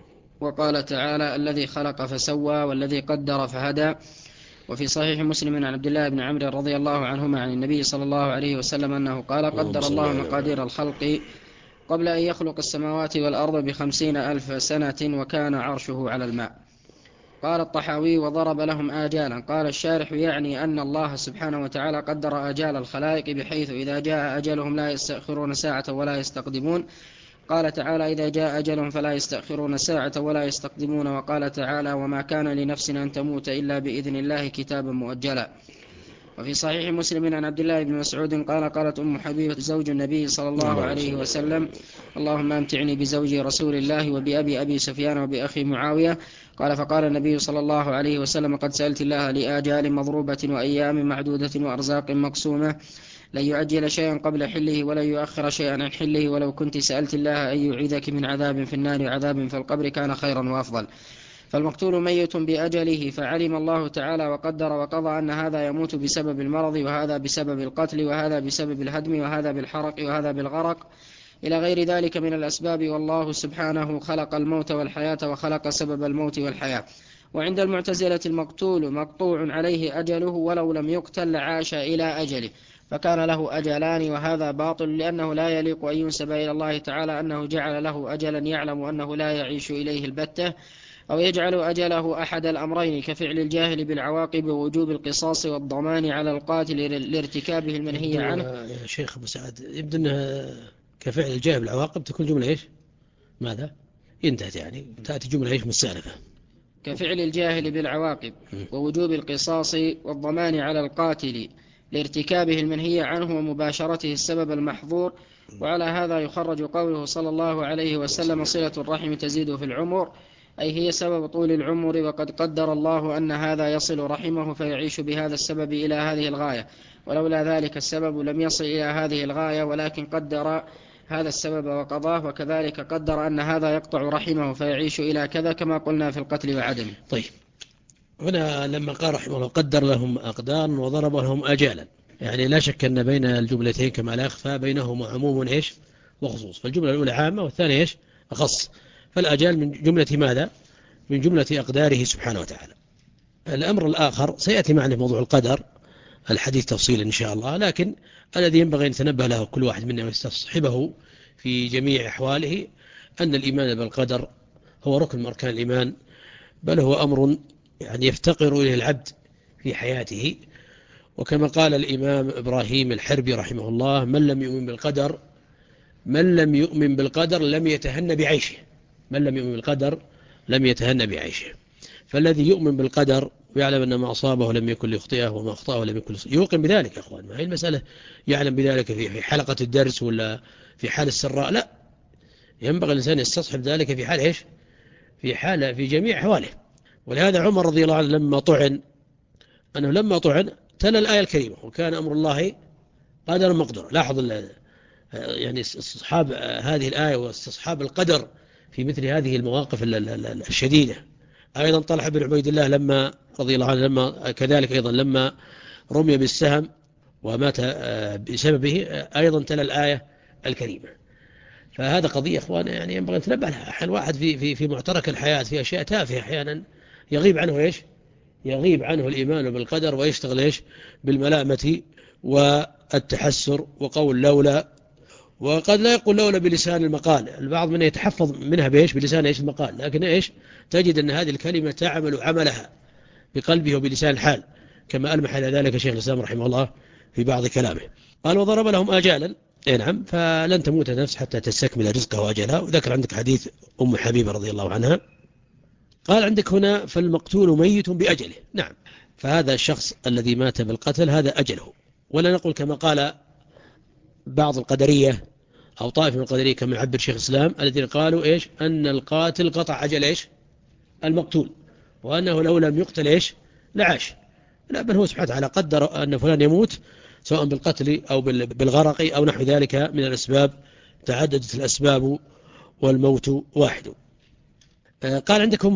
A: وقال تعالى: الذي خلق فسوى والذي قدر فهدى. وفي صحيح مسلم عن عبد الله بن عمرو رضي الله عنهما عن النبي صلى الله عليه وسلم أنه قال: قدر الله مقادير الخلق قبل أن يخلق السماوات والأرض بخمسين ألف سنة وكان عرشه على الماء. قال الطحاوي: وضرب لهم آجالا. قال الشارح: يعني أن الله سبحانه وتعالى قدر آجال الخلائق بحيث إذا جاء أجلهم لا يستأخرون ساعة ولا يستقدمون. قال تعالى: إذا جاء أجلهم فلا يستأخرون ساعة ولا يستقدمون. وقال تعالى: وما كان لنفس أن تموت إلا بإذن الله كتابا مؤجلا. وفي صحيح مسلم عن عبد الله بن مسعود قال: قالت أم حبيبة زوج النبي صلى الله عليه وسلم: اللهم أمتعني بزوجي رسول الله وبأبي أبي سفيان وبأخي معاوية. قال: فقال النبي صلى الله عليه وسلم: قد سألت الله لآجال مضروبة وأيام معدودة وأرزاق مقسومة، لن يعجل شيئا قبل حله ولن يؤخر شيئا عن حله، ولو كنت سألت الله أن يعيذك من عذاب في النار وعذاب في القبر كان خيرا وأفضل. فالمقتول ميت بأجله، فعلم الله تعالى وقدر وقضى أن هذا يموت بسبب المرض، وهذا بسبب القتل، وهذا بسبب الهدم، وهذا بالحرق، وهذا بالغرق، إلى غير ذلك من الأسباب. والله سبحانه خلق الموت والحياة وخلق سبب الموت والحياة. وعند المعتزلة المقتول مقطوع عليه أجله ولو لم يقتل عاش إلى أجله، فكان له أجلان، وهذا باطل، لأنه لا يليق أن ينسب إلى الله تعالى أنه جعل له أجلا يعلم أنه لا يعيش إليه البتة، أو يجعل أجله أحد الأمرين كفعل الجاهل بالعواقب ووجوب القصاص والضمان على القاتل لارتكابه المنهي عنه.
B: يا شيخ أبو سعد، يبدو أنها كفعل الجاهل بالعواقب تكون جملة إيش؟ ماذا؟ انتهت يعني، تأتي جملة إيش مستأنفة.
A: كفعل الجاهل بالعواقب ووجوب القصاص والضمان على القاتل لارتكابه المنهي عنه ومباشرته السبب المحظور. وعلى هذا يخرج قوله صلى الله عليه وسلم: صلة الرحم تزيد في العمر، أي هي سبب طول العمر، وقد قدر الله أن هذا يصل رحمه فيعيش بهذا السبب إلى هذه الغاية، ولولا ذلك السبب لم يصل إلى هذه الغاية، ولكن قدر هذا السبب وقضاه، وكذلك قدر أن هذا يقطع رحمه فيعيش إلى كذا، كما قلنا في القتل وعدمه.
B: طيب، هنا لما قال رحمه الله قدر لهم أقدار وضرب لهم أجالا، يعني لا شك أن بين الجملتين كما لا يخفى بينهما عموم إيش وخصوص، فالجملة الأولى عامة والثانية إيش أخص. فالأجال من جملة ماذا؟ من جملة أقداره سبحانه وتعالى. الأمر الآخر سيأتي معنا في موضوع القدر الحديث تفصيلا إن شاء الله، لكن الذي ينبغي أن يتنبه له كل واحد منا ويستصحبه في جميع أحواله أن الإيمان بالقدر هو ركن من أركان الإيمان، بل هو أمر يعني يفتقر إليه العبد في حياته. وكما قال الإمام إبراهيم الحربي رحمه الله: من لم يؤمن بالقدر من لم يؤمن بالقدر لم يتهن بعيشه، من لم يؤمن بالقدر لم يتهن بعيشه. فالذي يؤمن بالقدر ويعلم أن ما أصابه لم يكن ليخطئه وما أخطأه لم يكن ليصيبه، يوقن بذلك يا أخوان. ما هي المسألة يعلم بذلك في حلقة الدرس ولا في حال السراء، لا، ينبغي الإنسان يستصحب ذلك في حال إيش؟ في حال في جميع أحواله. ولهذا عمر رضي الله عنه لما طعن أنه لما طعن تلا الآية الكريمة: وكان أمر الله قدرا مقدورا. لاحظ يعني استصحاب هذه الآية واستصحاب القدر في مثل هذه المواقف الشديدة. أيضا طلحة بن عبيد الله لما رضي الله عنه لما كذلك أيضا لما رمي بالسهم ومات بسببه أيضا تلا الآية الكريمة. فهذا قضية أخوانا يعني ينبغي أن نتنبه لها. أحيانا واحد في في في معترك الحياة في أشياء تافهة أحيانا يغيب عنه إيش؟ يغيب عنه الإيمان بالقدر ويشتغل إيش؟ بالملامة والتحسر وقول لولا، وقد لا يقول لولا بلسان المقال. البعض منه يتحفظ منها بإيش؟ بلسان إيش المقال، لكن إيش؟ تجد أن هذه الكلمة تعمل عملها بقلبه وبلسان الحال، كما ألمح إلى ذلك شيخ الإسلام رحمه الله في بعض كلامه. قال وضرب لهم آجالا، اي نعم، فلن تموت النفس حتى تستكمل رزقها وأجلها. وذكر عندك حديث أم حبيبة رضي الله عنها. قال عندك هنا فالمقتول ميت بأجله. نعم، فهذا الشخص الذي مات بالقتل هذا أجله، ولا نقول كما قال بعض القدرية أو طائفة من القدرية كما يعبر شيخ الإسلام الذين قالوا إيش أن القاتل قطع أجل إيش المقتول، وأنه لو لم يقتل إيش لعاش. لا، بل هو سبحانه وتعالى قدر أن فلان يموت سواء بالقتل أو بالغرق أو نحو ذلك من الأسباب، تعددت الأسباب والموت واحد. قال عندكم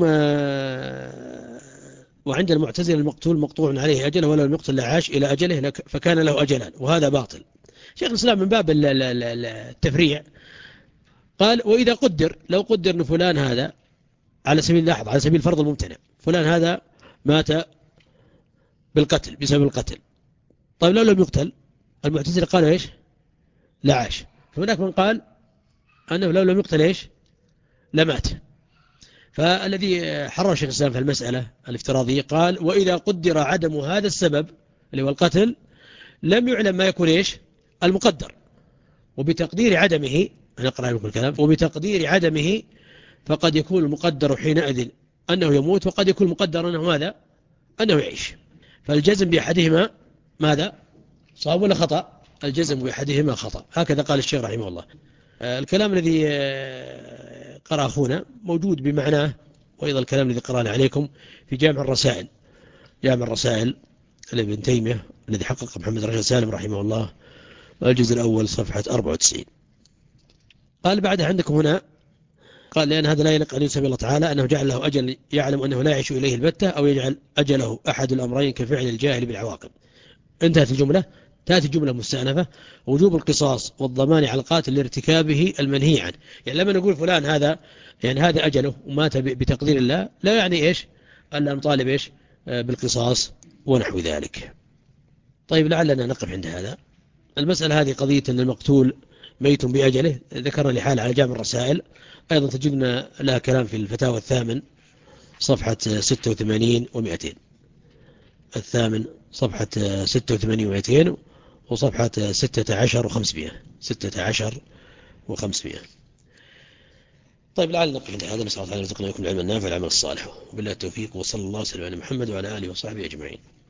B: وعند المعتزلة المقتول مقطوع عليه أجله ولو لم يقتل لعاش إلى أجله فكان له أجلان، وهذا باطل. شيخ الإسلام من باب التفريع قال وإذا قدر، لو قدر أن فلان هذا على سبيل لاحظ على سبيل الفرض الممتنع، فلان هذا مات بالقتل بسبب القتل، طيب لو لم يقتل المعتزلة قالوا إيش لعاش، فهناك من قال أنه لو لم يقتل إيش لمات. فالذي حرر شيخ الإسلام في المسألة الافتراضية قال وإذا قدر عدم هذا السبب اللي هو القتل لم يعلم ما يكون إيش المقدر، وبتقدير عدمه، أنا أقرأ لكم الكلام، وبتقدير عدمه فقد يكون المقدر حينئذ أنه يموت، وقد يكون المقدر أنه ماذا أنه يعيش. فالجزم بأحدهما ماذا صواب ولا خطأ؟ الجزم بأحدهما خطأ. هكذا قال الشيخ رحمه الله. الكلام الذي قرأ أخونا موجود بمعناه، وأيضا الكلام الذي قرأنا عليكم في جامع الرسائل، جامع الرسائل لابن تيمية الذي حقق محمد رجل سالم رحمه الله، الجزء الأول صفحة أربعة وتسعين. قال بعدها عندكم هنا قال لأن هذا لا يليق أن ينسب الله تعالى أنه جعل له أجل يعلم أنه لا يعيش إليه البتة، أو يجعل أجله أحد الأمرين كفعل الجاهل بالعواقب. انتهت الجملة. تأتي جملة مستأنفة وجوب القصاص والضمان على القاتل لارتكابه المنهي عنه. يعني لما نقول فلان هذا يعني هذا أجله ومات بتقدير الله، لا يعني إيش ألا نطالب إيش بالقصاص ونحو ذلك. طيب لعلنا نقف عند هذا. المسألة هذه قضية أن المقتول ميت بأجله ذكرنا لحال على جامع الرسائل، أيضا تجدنا لها كلام في الفتاوى الثامن صفحة ستة وثمانين ومئتين، الثامن صفحة ستة وثمانين ومئتين، وصفحة ستة عشر وخمسمائة، ستة عشر وخمسمائة. طيب لعل نقف عند هذا. نسأل الله تعالى أن يرزقنا ويكون العلم النافع والعمل الصالح، وبالله التوفيق، وصلى الله وسلم على محمد وعلى آله وصحبه أجمعين.